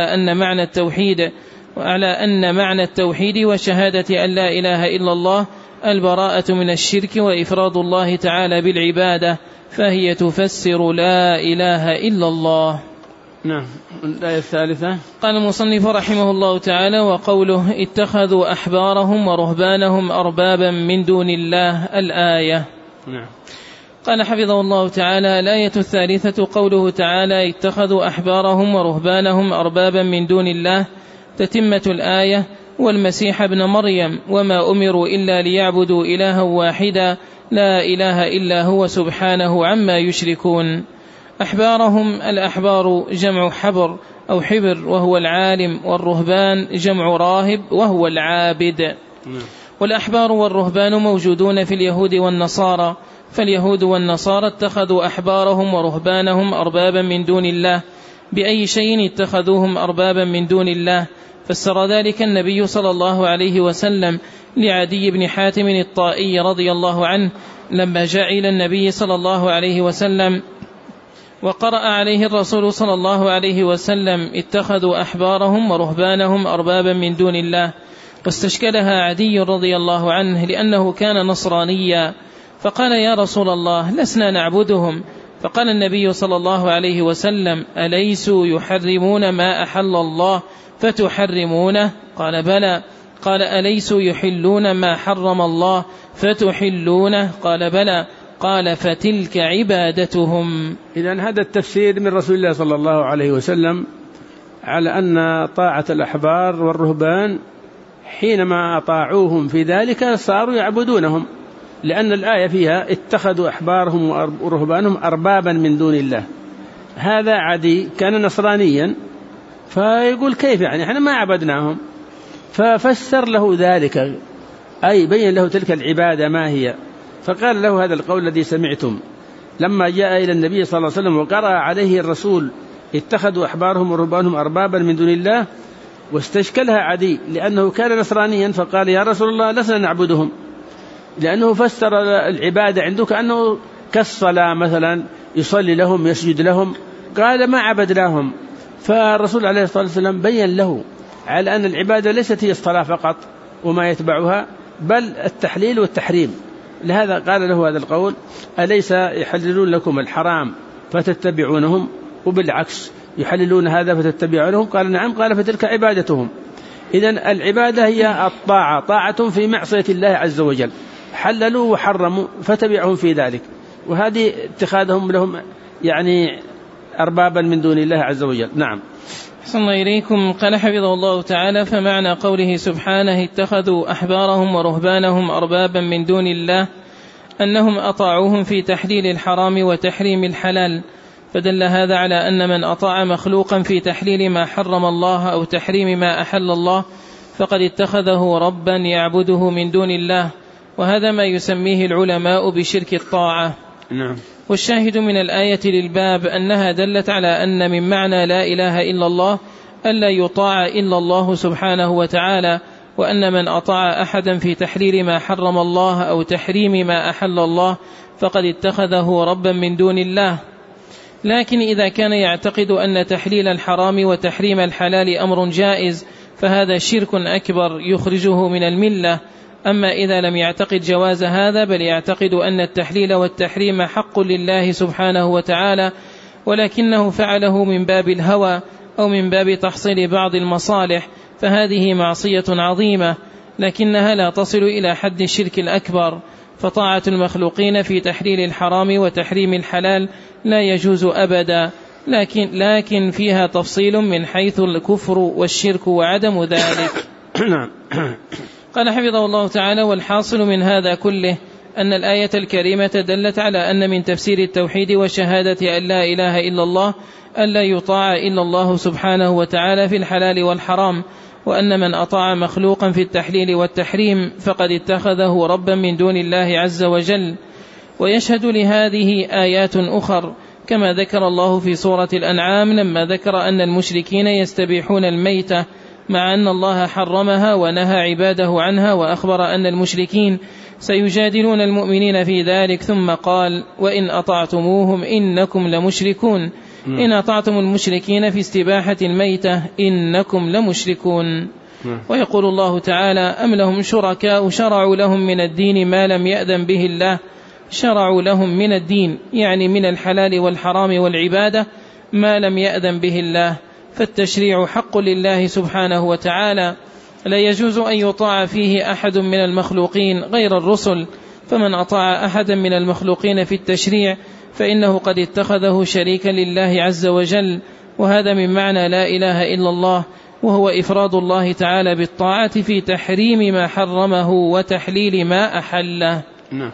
أن معنى التوحيد وشهادة أن لا إله إلا الله البراءة من الشرك وإفراد الله تعالى بالعبادة، فهي تفسر لا إله إلا الله. نعم. الآية الثالثة. قال المصنف رحمه الله تعالى: وقوله: اتخذوا أحبارهم ورهبانهم أربابا من دون الله، الآية. نعم. قال حفظه الله تعالى: الآية الثالثة قوله تعالى: اتخذوا أحبارهم ورهبانهم أربابا من دون الله، تتمة الآية: والمسيح ابن مريم وما أمروا إلا ليعبدوا إلها واحدا لا إله إلا هو سبحانه عما يشركون. أحبارهم، الأحبار جمع حبر أو حبر وهو العالم، والرهبان جمع راهب وهو العابد. والأحبار والرهبان موجودون في اليهود والنصارى، فاليهود والنصارى اتخذوا أحبارهم ورهبانهم أربابا من دون الله. بأي شيء اتخذوهم أربابا من دون الله؟ فسر ذلك النبي صلى الله عليه وسلم لعدي بن حاتم الطائي رضي الله عنه لما جاء إلى النبي صلى الله عليه وسلم وقرأ عليه الرسول صلى الله عليه وسلم: اتخذوا أحبارهم ورهبانهم أربابا من دون الله. واستشكلها عدي رضي الله عنه لأنه كان نصرانيا، فقال: يا رسول الله، لسنا نعبدهم. فقال النبي صلى الله عليه وسلم: أليسوا يحرمون ما أحل الله فتحرمونه؟ قال: بلى. قال: أليسوا يحلون ما حرم الله فتحلونه؟ قال: بلى. قال: فتلك عبادتهم. إذن هذا التفسير من رسول الله صلى الله عليه وسلم على أن طاعة الأحبار والرهبان حينما أطاعوهم في ذلك صاروا يعبدونهم، لأن الآية فيها اتخذوا أحبارهم ورهبانهم أربابا من دون الله. هذا عدي كان نصرانيا، فيقول: كيف يعني احنا ما عبدناهم؟ ففسر له ذلك، أي بين له تلك العبادة ما هي، فقال له هذا القول الذي سمعتم لما جاء إلى النبي صلى الله عليه وسلم وقرأ عليه الرسول: اتخذوا أحبارهم ورهبانهم أربابا من دون الله. واستشكلها عدي لأنه كان نصرانيا، فقال: يا رسول الله، لسنا نعبدهم. لأنه فسر العبادة عنده كأنه كالصلاة مثلا، يصلي لهم يسجد لهم، قال ما عبدناهم. فالرسول عليه الصلاة والسلام بين له على أن العبادة ليست هي الصلاة فقط وما يتبعها، بل التحليل والتحريم. لهذا قال له هذا القول: أليس يحللون لكم الحرام فتتبعونهم، وبالعكس يحللون هذا فتتبعونهم؟ قال نعم. قال فتلك عبادتهم. إذن العبادة هي الطاعة، طاعة في معصية الله عز وجل، حللوا وحرموا فتبعهم في ذلك، وهذه اتخاذهم لهم يعني أربابا من دون الله عز وجل. نعم. أحسن الله إليكم. قال حفظه الله تعالى: فمعنى قوله سبحانه: اتخذوا أحبارهم ورهبانهم أربابا من دون الله، أنهم أطاعوهم في تحليل الحرام وتحريم الحلال، فدل هذا على أن من أطاع مخلوقا في تحليل ما حرم الله أو تحريم ما أحل الله فقد اتخذه ربا يعبده من دون الله، وهذا ما يسميه العلماء بشرك الطاعة. نعم. والشاهد من الآية للباب أنها دلت على أن من معنى لا إله إلا الله ألا يطاع إلا الله سبحانه وتعالى، وأن من أطاع أحدا في تحليل ما حرم الله أو تحريم ما أحل الله فقد اتخذه ربا من دون الله. لكن إذا كان يعتقد أن تحليل الحرام وتحريم الحلال أمر جائز فهذا شرك أكبر يخرجه من الملة. أما إذا لم يعتقد جواز هذا، بل يعتقد أن التحليل والتحريم حق لله سبحانه وتعالى، ولكنه فعله من باب الهوى أو من باب تحصيل بعض المصالح، فهذه معصية عظيمة، لكنها لا تصل إلى حد الشرك الأكبر. فطاعة المخلوقين في تحليل الحرام وتحريم الحلال لا يجوز أبدا، لكن فيها تفصيل من حيث الكفر والشرك وعدم ذلك. قال حفظه الله تعالى: والحاصل من هذا كله أن الآية الكريمة دلت على أن من تفسير التوحيد وشهادة أن لا إله إلا الله ألا يطاع إلا الله سبحانه وتعالى في الحلال والحرام، وأن من أطاع مخلوقا في التحليل والتحريم فقد اتخذه ربا من دون الله عز وجل. ويشهد لهذه آيات أخر، كما ذكر الله في سورة الأنعام لما ذكر أن المشركين يستبيحون الميتة مع أن الله حرمها ونهى عباده عنها، وأخبر أن المشركين سيجادلون المؤمنين في ذلك، ثم قال: وإن أطعتموهم إنكم لمشركون. إن أطعتم المشركين في استباحة الميتة إنكم لمشركون. ويقول الله تعالى: أم لهم شركاء شرعوا لهم من الدين ما لم يأذن به الله. شرعوا لهم من الدين يعني من الحلال والحرام والعبادة ما لم يأذن به الله، فالتشريع حق لله سبحانه وتعالى، لا يجوز أن يطاع فيه أحد من المخلوقين غير الرسل، فمن أطاع أحدا من المخلوقين في التشريع فإنه قد اتخذه شريكا لله عز وجل، وهذا من معنى لا إله إلا الله، وهو إفراد الله تعالى بالطاعة في تحريم ما حرمه وتحليل ما أحله.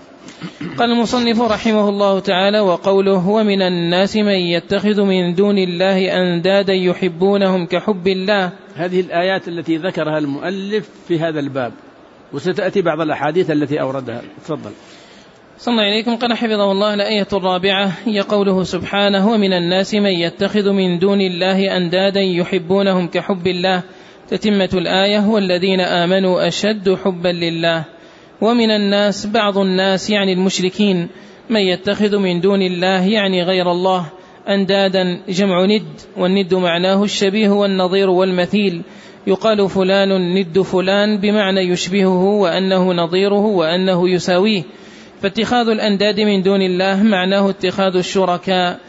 قال المصنف رحمه الله تعالى: وقوله: ومن الناس من يتخذ من دون الله أندادا يحبونهم كحب الله. هذه الآيات التي ذكرها المؤلف في هذا الباب، وستأتي بعض الأحاديث التي أوردها. تفضل. صلى الله عليكم. قال حفظه الله: الآية الرابعة هي قوله سبحانه: ومن الناس من يتخذ من دون الله أندادا يحبونهم كحب الله. تتمة الآية: والذين آمنوا أشد حبا لله. ومن الناس بعض الناس يعني المشركين، من يتخذ من دون الله يعني غير الله أندادا جمع ند، والند معناه الشبيه والنظير والمثيل، يقال فلان ند فلان بمعنى يشبهه وأنه نظيره وأنه يساويه. فاتخاذ الأنداد من دون الله معناه اتخاذ الشركاء،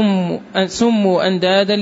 سموا أندادا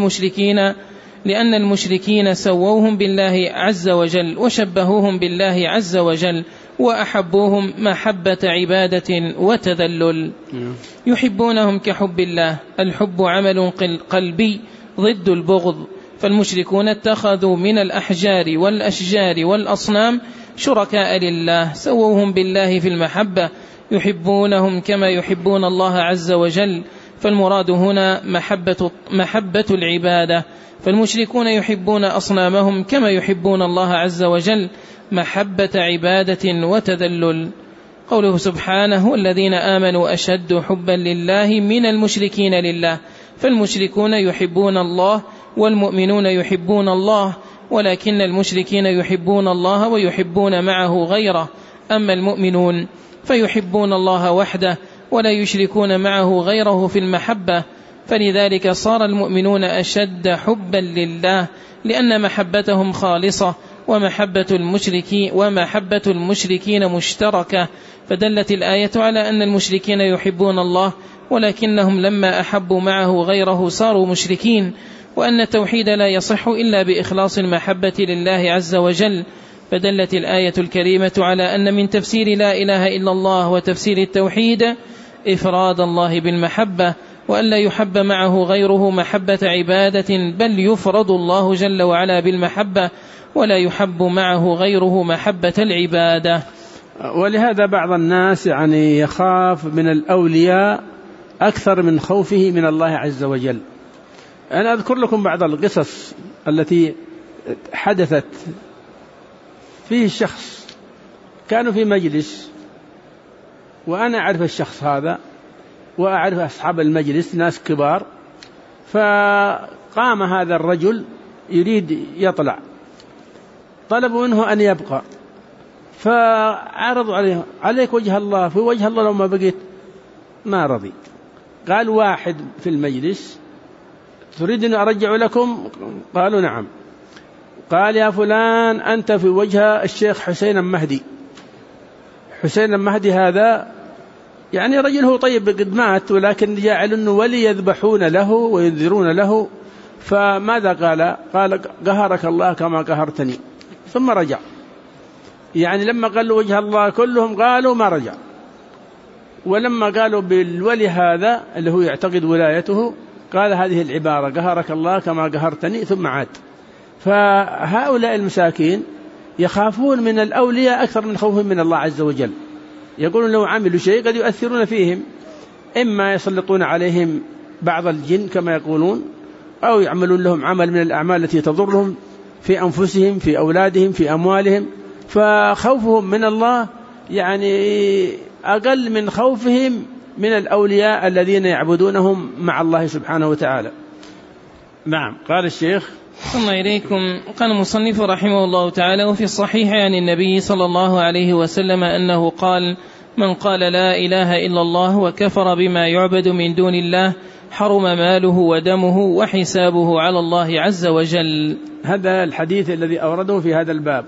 لأن المشركين سووهم بالله عز وجل وشبهوهم بالله عز وجل وأحبوهم محبة عبادة وتذلل. يحبونهم كحب الله. الحب عمل قلبي ضد البغض، فالمشركون اتخذوا من الأحجار والأشجار والأصنام شركاء لله، سووهم بالله في المحبة، يحبونهم كما يحبون الله عز وجل، فالمراد هنا محبة العبادة. فالمشركون يحبون أصنامهم كما يحبون الله عز وجل، محبة عبادة وتذلل. قوله سبحانه: والذين آمنوا أشد حبا لله من المشركين لله. فالمشركون يحبون الله والمؤمنون يحبون الله، ولكن المشركين يحبون الله ويحبون معه غيره، أما المؤمنون فيحبون الله وحده ولا يشركون معه غيره في المحبة، فلذلك صار المؤمنون أشد حبا لله، لأن محبتهم خالصة ومحبة المشركين مشتركة. فدلت الآية على أن المشركين يحبون الله ولكنهم لما أحبوا معه غيره صاروا مشركين، وأن التوحيد لا يصح إلا بإخلاص المحبة لله عز وجل. فدلت الآية الكريمة على أن من تفسير لا إله إلا الله وتفسير التوحيد إفراد الله بالمحبة، وأن لا يحب معه غيره محبة عبادة، بل يفرد الله جل وعلا بالمحبة ولا يحب معه غيره محبة العبادة. ولهذا بعض الناس يخاف من الأولياء أكثر من خوفه من الله عز وجل. أنا أذكر لكم بعض القصص التي حدثت. فيه الشخص كانوا في مجلس، وأنا أعرف الشخص هذا وأعرف أصحاب المجلس ناس كبار، فقام هذا الرجل يريد يطلع، طلبوا منه أن يبقى، فعرضوا عليه: عليك وجه الله، في وجه الله لو ما بقيت. ما رضي. قال واحد في المجلس: تريد أن أرجع لكم؟ قالوا: نعم. قال: يا فلان أنت في وجه الشيخ حسين المهدي. حسين المهدي هذا رجل هو طيب قد مات، ولكن جاعل ولي يذبحون له وينذرون له. فماذا قال؟ قال: قهرك الله كما قهرتني. ثم رجع. لما قال له وجه الله كلهم قالوا ما رجع. ولما قالوا بالولي هذا اللي هو يعتقد ولايته قال هذه العبارة: قهرك الله كما قهرتني، ثم عاد. فهؤلاء المساكين يخافون من الأولياء أكثر من خوفهم من الله عز وجل. يقولون لو عملوا شيء قد يؤثرون فيهم، إما يسلطون عليهم بعض الجن كما يقولون، أو يعملون لهم عمل من الأعمال التي تضرهم في أنفسهم، في أولادهم، في أموالهم. فخوفهم من الله أقل من خوفهم من الأولياء الذين يعبدونهم مع الله سبحانه وتعالى. نعم. قال الشيخ: ثم إليكم. قال المصنف رحمه الله تعالى: وفي الصحيح عن النبي صلى الله عليه وسلم أنه قال: من قال لا إله إلا الله وكفر بما يعبد من دون الله حرم ماله ودمه وحسابه على الله عز وجل. هذا الحديث الذي أورده في هذا الباب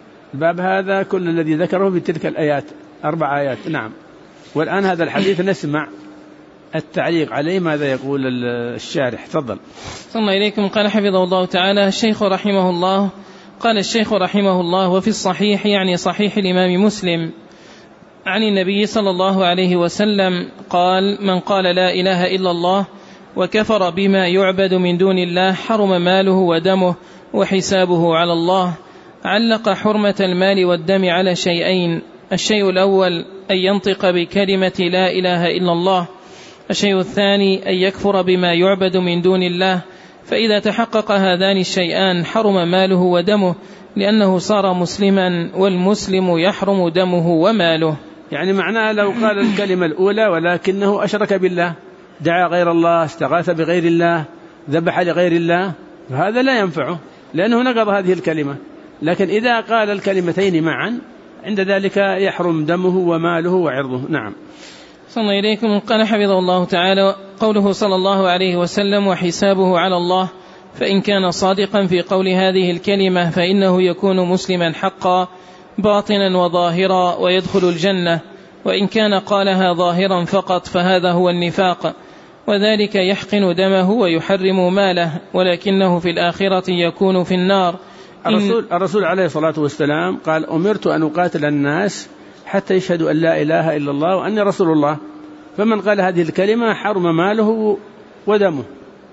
هذا كل الذي ذكره في تلك الآيات 4 آيات. نعم. والآن هذا الحديث نسمع التعليق عليه ماذا يقول الشارح. تفضل. ثم إليكم. قال حفظه الله تعالى الشيخ رحمه الله: قال الشيخ رحمه الله: وفي الصحيح صحيح الإمام مسلم عن النبي صلى الله عليه وسلم قال: من قال لا إله إلا الله وكفر بما يعبد من دون الله حرم ماله ودمه وحسابه على الله. علق حرمة المال والدم على شيئين: الشيء الأول أن ينطق بكلمة لا إله إلا الله، الشيء الثاني أن يكفر بما يعبد من دون الله. فإذا تحقق هذان الشيئان حرم ماله ودمه، لأنه صار مسلما، والمسلم يحرم دمه وماله. معناه لو قال الكلمة الأولى ولكنه أشرك بالله، دعا غير الله، استغاث بغير الله، ذبح لغير الله، فهذا لا ينفعه لأنه نقض هذه الكلمة. لكن إذا قال الكلمتين معا عند ذلك يحرم دمه وماله وعرضه. نعم. صلى إليكم. قال حفظه الله تعالى: قوله صلى الله عليه وسلم: وحسابه على الله، فإن كان صادقا في قول هذه الكلمة فإنه يكون مسلما حقا باطنا وظاهرا ويدخل الجنة، وإن كان قالها ظاهرا فقط فهذا هو النفاق، وذلك يحقن دمه ويحرم ماله، ولكنه في الآخرة يكون في النار. الرسول عليه الصلاة والسلام قال: أمرت أن أقاتل الناس حتى يشهدوا أن لا إله إلا الله وأني رسول الله، فمن قال هذه الكلمة حرم ماله ودمه.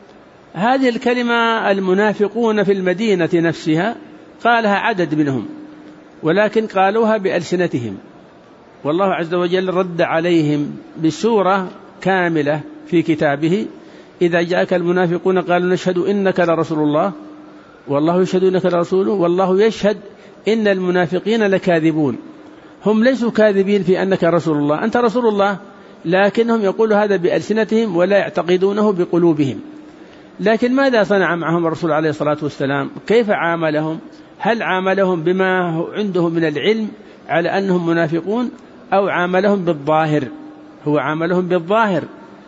هذه الكلمة المنافقون في المدينة نفسها قالها عدد منهم، ولكن قالوها بألسنتهم، والله عز وجل رد عليهم بسورة كاملة في كتابه: إذا جاءك المنافقون قالوا نشهد إنك لرسول الله والله يشهد إنك لرسوله والله يشهد إن المنافقين لكاذبون. هم ليسوا كاذبين في أنك رسول الله، أنت رسول الله، لكنهم يقولوا هذا بألسنتهم ولا يعتقدونه بقلوبهم. لكن ماذا صنع معهم الرسول عليه الصلاة والسلام؟ كيف عاملهم؟ هل عاملهم بما عنده من العلم على أنهم منافقون أو عاملهم بالظاهر، هو عاملهم بالظاهر.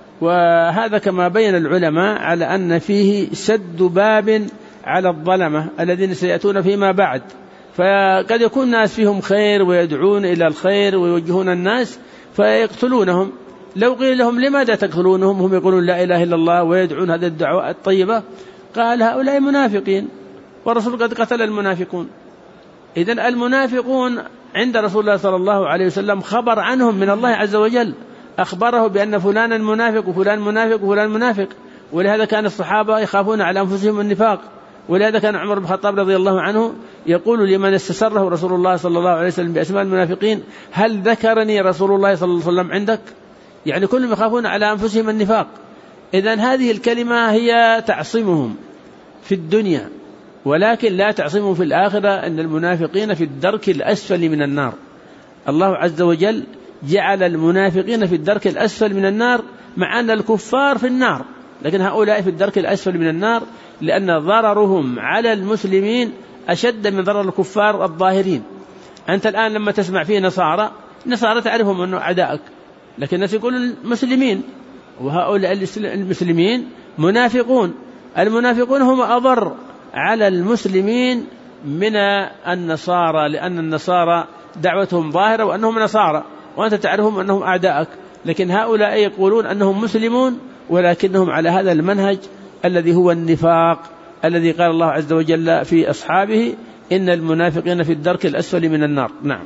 وهذا كما بين العلماء على أن فيه سد باب على الظلمة الذين سيأتون فيما بعد، فقد يكون الناس فيهم خير ويدعون إلى الخير ويوجهون الناس فيقتلونهم. لو قيل لهم لماذا تقتلونهم هم يقولون لا إله إلا الله ويدعون هذه الدعوة الطيبة، قال هؤلاء منافقين والرسول قد قتل المنافقون. إذن المنافقون عند رسول الله صلى الله عليه وسلم خبر عنهم من الله عز وجل، أخبره بأن فلانا منافق وفلان منافق وفلان منافق. ولهذا كان الصحابة يخافون على أنفسهم النفاق، ولهذا كان عمر بن الخطاب رضي الله عنه يقول لمن استسره رسول الله صلى الله عليه وسلم بأسماء المنافقين هل ذكرني رسول الله صلى الله عليه وسلم عندك؟ يعني كلهم يخافون على أنفسهم النفاق. إذن هذه الكلمة هي تعصمهم في الدنيا، ولكن لا تعصمهم في الآخرة، أن المنافقين في الدرك الأسفل من النار. الله عز وجل جعل المنافقين في الدرك الأسفل من النار، مع أن الكفار في النار، لكن هؤلاء في الدرك الأسفل من النار، لأن ضررهم على المسلمين أشد من ضرر الكفار الظاهرين. أنت الآن لما تسمع فيه نصارى تعرفهم أنه أعدائك، لكن الناس يقولون المسلمين، وهؤلاء المسلمين منافقون. المنافقون هم أضر على المسلمين من النصارى، لأن النصارى دعوتهم ظاهرة وأنهم نصارى وأنت تعرفهم أنهم أعدائك، لكن هؤلاء يقولون أنهم مسلمون ولكنهم على هذا المنهج الذي هو النفاق، الذي قال الله عز وجل في أصحابه إن المنافقين في الدرك الأسفل من النار. نعم.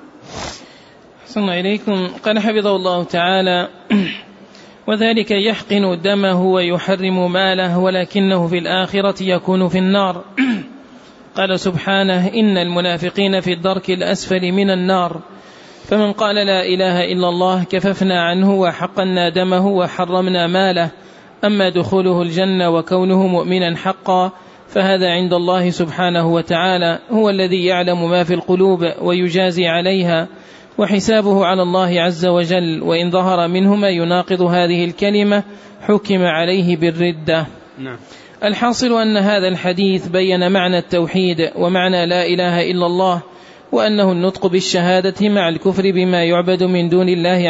صلى إليكم. قال حفظه الله تعالى: وذلك يحقن دمه ويحرم ماله ولكنه في الآخرة يكون في النار. قال سبحانه: إن المنافقين في الدرك الأسفل من النار. فمن قال لا إله إلا الله كففنا عنه وحقنا دمه وحرمنا ماله. أما دخوله الجنة وكونه مؤمنا حقا فهذا عند الله سبحانه وتعالى، هو الذي يعلم ما في القلوب ويجازي عليها، وحسابه على الله عز وجل، وإن ظهر منه ما يناقض هذه الكلمة حكم عليه بالردة. نعم. الحاصل أن هذا الحديث بين معنى التوحيد ومعنى لا إله إلا الله، وأنه النطق بالشهادة مع الكفر بما يعبد من دون الله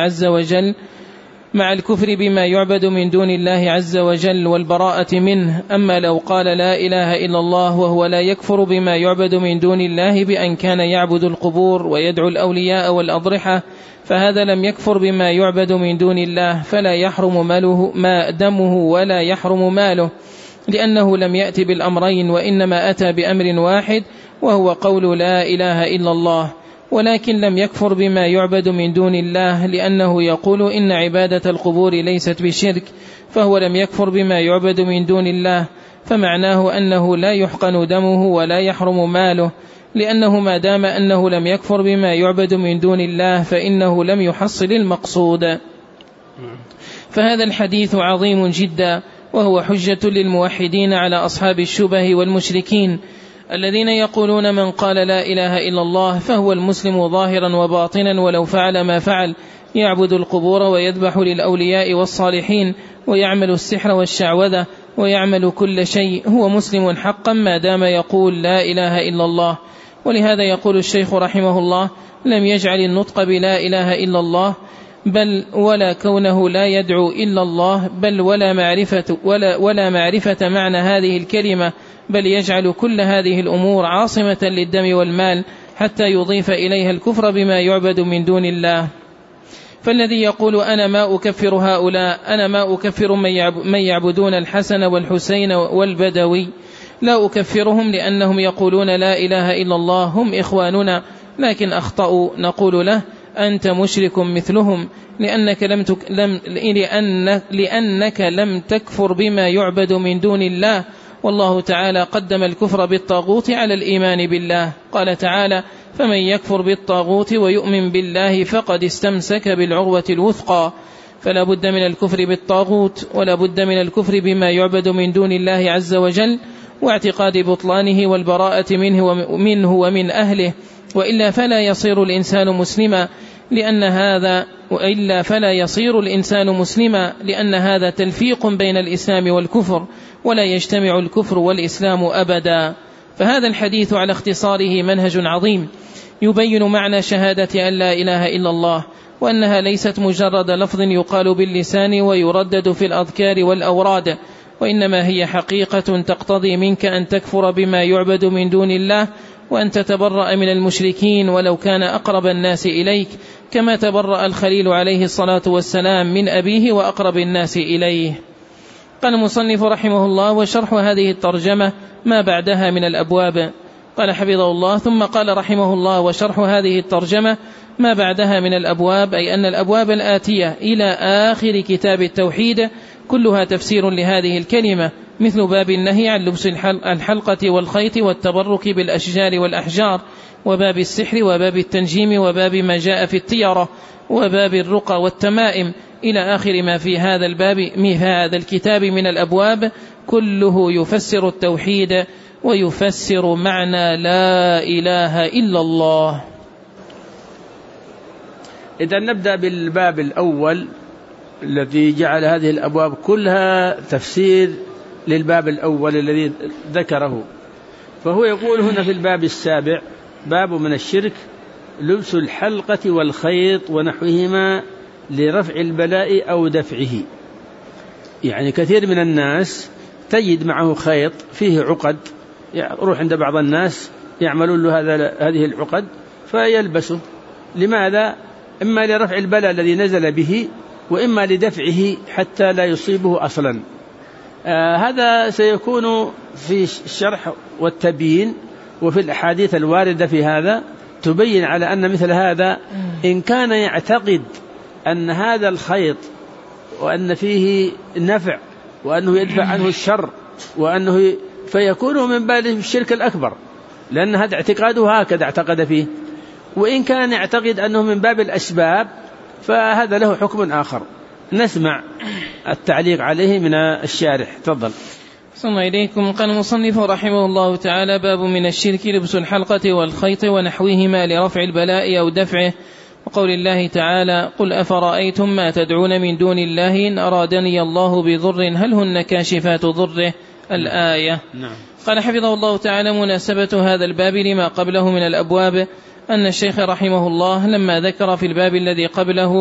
عز وجل والبراءة منه. أما لو قال لا إله إلا الله وهو لا يكفر بما يعبد من دون الله بأن كان يعبد القبور ويدعو الأولياء والأضرحة، فهذا لم يكفر بما يعبد من دون الله، فلا يحرم دمه ولا يحرم ماله، لأنه لم يأتي بالأمرين، وإنما أتى بأمر واحد وهو قول لا إله إلا الله. ولكن لم يكفر بما يعبد من دون الله، لأنه يقول إن عبادة القبور ليست بشرك، فهو لم يكفر بما يعبد من دون الله، فمعناه أنه لا يحقن دمه ولا يحرم ماله، لأنه ما دام أنه لم يكفر بما يعبد من دون الله فإنه لم يحصل المقصود. فهذا الحديث عظيم جدا، وهو حجة للموحدين على أصحاب الشبه والمشركين الذين يقولون من قال لا إله إلا الله فهو المسلم ظاهرا وباطنا ولو فعل ما فعل، يعبد القبور ويذبح للأولياء والصالحين ويعمل السحر والشعوذة ويعمل كل شيء، هو مسلم حقا ما دام يقول لا إله إلا الله. ولهذا يقول الشيخ رحمه الله: لم يجعل النطق بلا إله إلا الله بل ولا كونه لا يدعو إلا الله بل ولا معرفة معنى هذه الكلمة، بل يجعل كل هذه الأمور عاصمة للدم والمال حتى يضيف إليها الكفر بما يعبد من دون الله. فالذي يقول أنا ما أكفر هؤلاء، أنا ما أكفر من يعبدون الحسن والحسين والبدوي، لا أكفرهم لأنهم يقولون لا إله إلا الله، هم إخواننا، لكن أخطأوا، نقول له أنت مشرك مثلهم، لأنك لم تكفر بما يعبد من دون الله، والله تعالى قدم الكفر بالطاغوت على الإيمان بالله. قال تعالى: فمن يكفر بالطاغوت ويؤمن بالله فقد استمسك بالعروة الوثقى. فلا بد من الكفر بالطاغوت، ولا بد من الكفر بما يعبد من دون الله عز وجل، واعتقاد بطلانه والبراءة منه ومن أهله، وإلا فلا يصير الإنسان مسلما، لأن هذا تلفيق بين الإسلام والكفر، ولا يجتمع الكفر والإسلام أبدا. فهذا الحديث على اختصاره منهج عظيم يبين معنى شهادة أن لا إله إلا الله، وأنها ليست مجرد لفظ يقال باللسان ويردد في الأذكار والأوراد، وإنما هي حقيقة تقتضي منك أن تكفر بما يعبد من دون الله، وأن تتبرأ من المشركين ولو كان أقرب الناس إليك، كما تبرأ الخليل عليه الصلاة والسلام من أبيه وأقرب الناس إليه. قال المصنف رحمه الله: وشرح هذه الترجمة ما بعدها من الأبواب. قال حفظه الله: ثم قال رحمه الله: وشرح هذه الترجمة ما بعدها من الأبواب، أي أن الأبواب الآتية إلى آخر كتاب التوحيد كلها تفسير لهذه الكلمة، مثل باب النهي عن لبس الحلقة والخيط والتبرك بالأشجار والأحجار، وباب السحر، وباب التنجيم، وباب ما جاء في التيرة، وباب الرقى والتمائم، إلى آخر ما في هذا الباب من هذا الكتاب من الأبواب، كله يفسر التوحيد ويفسر معنى لا إله إلا الله. إذا نبدأ بالباب الأول الذي جعل هذه الأبواب كلها تفسير للباب الأول الذي ذكره، فهو يقول هنا في الباب السابع: باب من الشرك لبس الحلقة والخيط ونحوهما لرفع البلاء أو دفعه. يعني كثير من الناس تجد معه خيط فيه عقد، يروح عند بعض الناس يعملون له هذه العقد فيلبسه. لماذا؟ إما لرفع البلاء الذي نزل به، وإما لدفعه حتى لا يصيبه أصلا. هذا سيكون في الشرح والتبيين، وفي الأحاديث الواردة في هذا تبين على أن مثل هذا إن كان يعتقد أن هذا الخيط وأن فيه نفع وأنه يدفع عنه الشر وأنه فيكون من باب الشرك الأكبر، لأن هذا اعتقاده هكذا اعتقد فيه. وإن كان يعتقد أنه من باب الأسباب فهذا له حكم آخر. نسمع التعليق عليه من الشارح. تفضل. صلى إليكم. قال المصنف رحمه الله تعالى: باب من الشرك لبس الحلقة والخيط ونحوهما لرفع البلاء أو دفعه، وقول الله تعالى: قل أفرأيتم ما تدعون من دون الله إن أرادني الله بضر هل هن كاشفات ضره، الآية. نعم. قال حفظه الله تعالى: مناسبة هذا الباب لما قبله من الأبواب أن الشيخ رحمه الله لما ذكر في الباب الذي قبله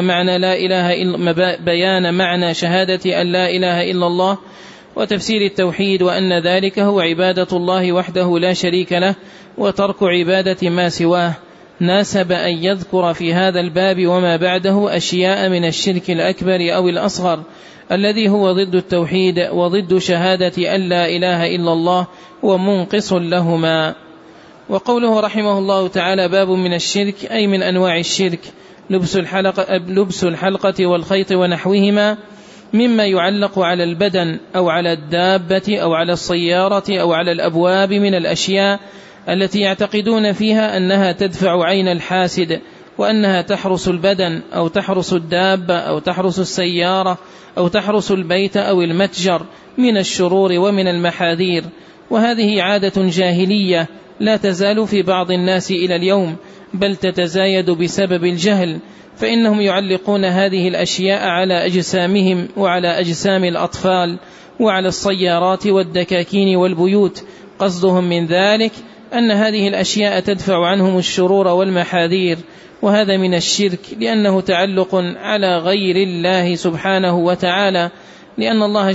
بيان معنى شهادة أن لا إله إلا الله وتفسير التوحيد، وأن ذلك هو عبادة الله وحده لا شريك له وترك عبادة ما سواه، ناسب أن يذكر في هذا الباب وما بعده أشياء من الشرك الأكبر أو الأصغر الذي هو ضد التوحيد وضد شهادة أن لا إله إلا الله ومنقص لهما. وقوله رحمه الله تعالى: باب من الشرك أي من أنواع الشرك لبس الحلقة والخيط ونحوهما مما يعلق على البدن أو على الدابة أو على السيارة أو على الأبواب من الأشياء التي يعتقدون فيها أنها تدفع عين الحاسد، وأنها تحرس البدن أو تحرس الدابة أو تحرس السيارة أو تحرس البيت أو المتجر من الشرور ومن المحاذير. وهذه عادة جاهلية لا تزال في بعض الناس إلى اليوم، بل تتزايد بسبب الجهل، فإنهم يعلقون هذه الأشياء على أجسامهم وعلى أجسام الأطفال وعلى السيارات والدكاكين والبيوت، قصدهم من ذلك أن هذه الأشياء تدفع عنهم الشرور والمحاذير، وهذا من الشرك لأنه تعلق على غير الله سبحانه وتعالى، لأن الله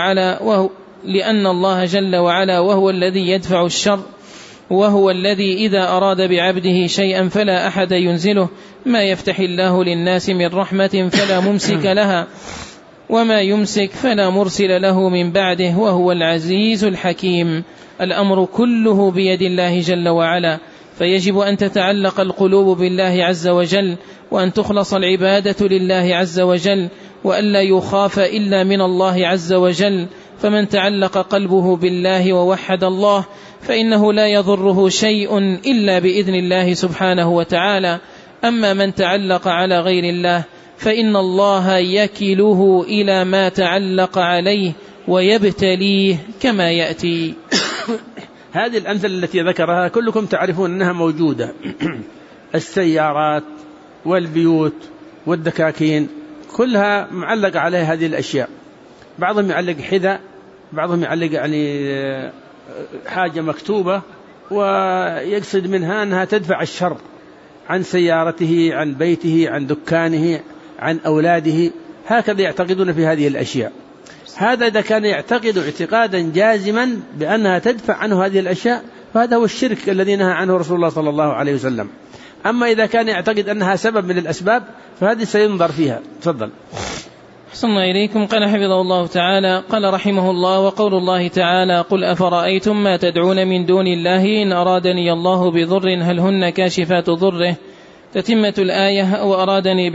جل وعلا وهو الذي يدفع الشر، وهو الذي إذا أراد بعبده شيئا فلا أحد ينزله، ما يفتح الله للناس من رحمة فلا ممسك لها وما يمسك فلا مرسل له من بعده، وهو العزيز الحكيم. الأمر كله بيد الله جل وعلا، فيجب أن تتعلق القلوب بالله عز وجل، وأن تخلص العبادة لله عز وجل، وأن لا يخاف إلا من الله عز وجل. فمن تعلق قلبه بالله ووحد الله فإنه لا يضره شيء إلا بإذن الله سبحانه وتعالى. أما من تعلق على غير الله فإن الله يكله إلى ما تعلق عليه ويبتليه كما يأتي. هذه الأمثلة التي ذكرها كلكم تعرفون أنها موجودة. السيارات والبيوت والدكاكين كلها معلق عليها هذه الأشياء، بعضهم يعلق حذاء، بعضهم يعلق يعني حاجة مكتوبة ويقصد منها أنها تدفع الشر عن سيارته، عن بيته، عن دكانه، عن أولاده، هكذا يعتقدون في هذه الأشياء. هذا إذا كان يعتقد اعتقادا جازما بأنها تدفع عنه هذه الأشياء، فهذا هو الشرك الذي نهى عنه رسول الله صلى الله عليه وسلم. أما إذا كان يعتقد أنها سبب من الأسباب فهذه سينظر فيها. تفضل. أحسن إليكم. قال حفظه الله تعالى: قال رحمه الله: وقول الله تعالى: قل أفرأيتم ما تدعون من دون الله إن أرادني الله بضر هل هن كاشفات ضره. تتمة الآية: أو أرادني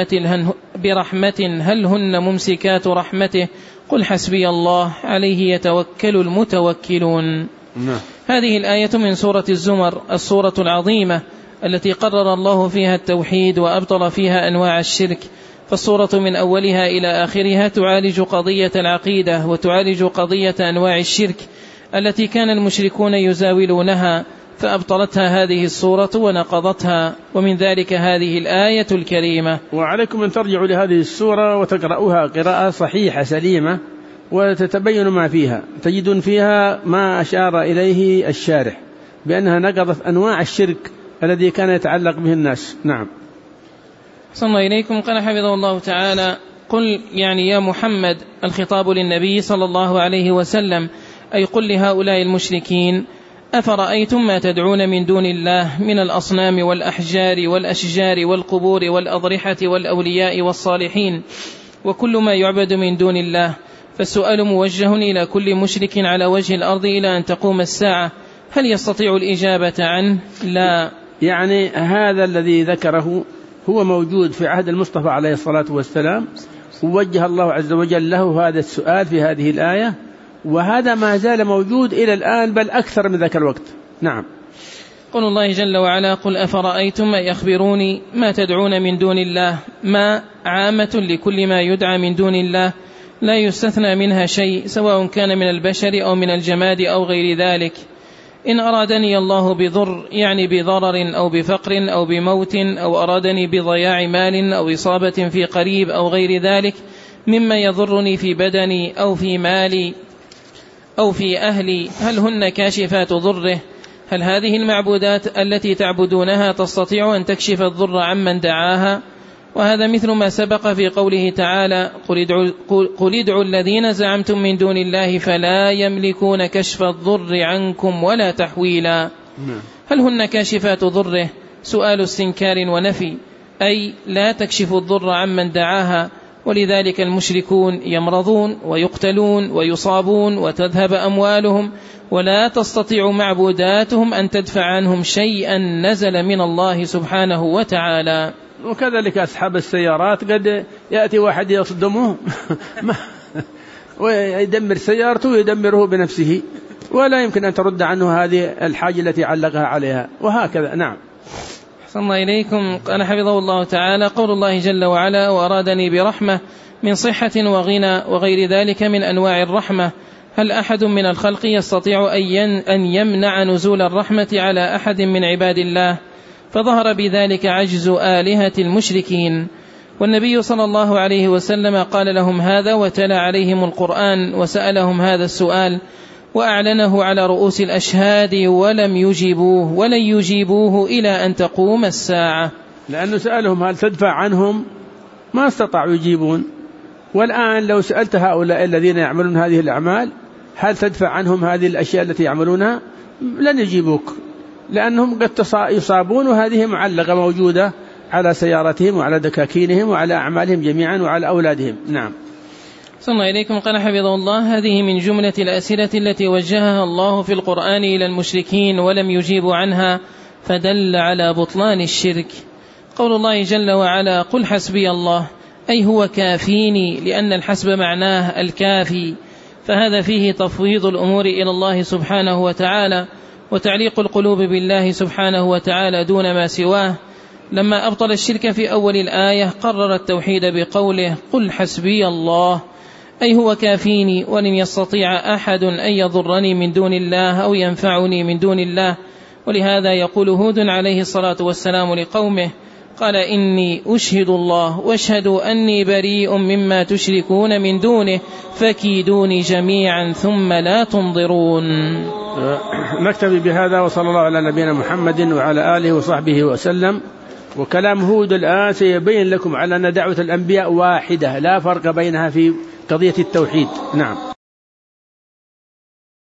برحمة هل هن ممسكات رحمته. قل حسبي الله عليه يتوكل المتوكلون. هذه الآية من سورة الزمر، السورة العظيمة التي قرر الله فيها التوحيد وأبطل فيها أنواع الشرك. فالسورة من أولها إلى آخرها تعالج قضية العقيدة وتعالج قضية أنواع الشرك التي كان المشركون يزاولونها، فأبطلتها هذه السورة ونقضتها، ومن ذلك هذه الآية الكريمة. وعليكم أن ترجعوا لهذه السورة وتقرأوها قراءة صحيحة سليمة وتتبين ما فيها، تجدون فيها ما أشار إليه الشارح بأنها نقضت أنواع الشرك الذي كان يتعلق به الناس. نعم. صلى إليكم. قال حفظه الله تعالى: قل يعني يا محمد، الخطاب للنبي صلى الله عليه وسلم، أي قل لهؤلاء المشركين: أفرأيتم ما تدعون من دون الله من الأصنام والأحجار والأشجار والقبور والأضرحة والأولياء والصالحين وكل ما يعبد من دون الله. فالسؤال موجه إلى كل مشرك على وجه الأرض إلى أن تقوم الساعة. هل يستطيع الإجابة عنه؟ لا. يعني هذا الذي ذكره هو موجود في عهد المصطفى عليه الصلاة والسلام، ووجه الله عز وجل له هذا السؤال في هذه الآية، وهذا ما زال موجود إلى الآن بل أكثر من ذاك الوقت. نعم. قول الله جل وعلا: قل أفرأيتم ما يخبروني ما تدعون من دون الله. ما عامة لكل ما يدعى من دون الله، لا يستثنى منها شيء، سواء كان من البشر أو من الجماد أو غير ذلك. إن أرادني الله بضر يعني بضرر أو بفقر أو بموت، أو أرادني بضياع مال أو إصابة في قريب أو غير ذلك مما يضرني في بدني أو في مالي أو في أهلي، هل هن كاشفات ضره؟ هل هذه المعبودات التي تعبدونها تستطيع أن تكشف الضر عمن دعاها؟ وهذا مثل ما سبق في قوله تعالى: قل ادعوا الذين زعمتم من دون الله فلا يملكون كشف الضر عنكم ولا تحويلا. هل هن كاشفات ضره؟ سؤال استنكار ونفي، أي لا تكشف الضر عمن دعاها. ولذلك المشركون يمرضون ويقتلون ويصابون وتذهب أموالهم، ولا تستطيع معبوداتهم أن تدفع عنهم شيئا نزل من الله سبحانه وتعالى. وكذلك أصحاب السيارات قد يأتي واحد يصدمه ويدمر سيارته ويدمره بنفسه، ولا يمكن أن ترد عنه هذه الحاجة التي علقها عليها، وهكذا. نعم. أحسن إليكم. قال حفظه الله تعالى: قول الله جل وعلا: وأرادني برحمة من صحة وغنى وغير ذلك من أنواع الرحمة. هل أحد من الخلق يستطيع أن يمنع نزول الرحمة على أحد من عباد الله؟ فظهر بذلك عجز آلهة المشركين. والنبي صلى الله عليه وسلم قال لهم هذا وتلا عليهم القرآن وسألهم هذا السؤال وأعلنه على رؤوس الأشهاد ولن يجيبوه إلى أن تقوم الساعة. لأنه سألهم هل تدفع عنهم، ما استطاعوا يجيبون. والآن لو سألت هؤلاء الذين يعملون هذه الأعمال هل تدفع عنهم هذه الأشياء التي يعملونها، لن يجيبوك، لأنهم قد يصابون، وهذه معلقة موجودة على سيارتهم وعلى دكاكينهم وعلى أعمالهم جميعا وعلى أولادهم. نعم. صلى الله إليكم. قال حفظه الله: هذه من جملة الأسئلة التي وجهها الله في القرآن إلى المشركين ولم يجيبوا عنها، فدل على بطلان الشرك. قول الله جل وعلا: قل حسبي الله، أي هو كافيني، لأن الحسب معناه الكافي، فهذا فيه تفويض الأمور إلى الله سبحانه وتعالى وتعليق القلوب بالله سبحانه وتعالى دون ما سواه. لما أبطل الشرك في أول الآية قرر التوحيد بقوله: قل حسبي الله، أي هو كافيني، ولن يستطيع أحد أن يضرني من دون الله أو ينفعني من دون الله. ولهذا يقول هود عليه الصلاة والسلام لقومه: قال: إني أشهد الله واشهدوا أني بريء مما تشركون من دونه فكيدوني جميعا ثم لا تنظرون. نكتفي بهذا، وصلى الله على نبينا محمد وعلى آله وصحبه وسلم. وكلام هود الآن سيبين لكم على أن دعوة الأنبياء واحدة لا فرق بينها في قضية التوحيد. نعم.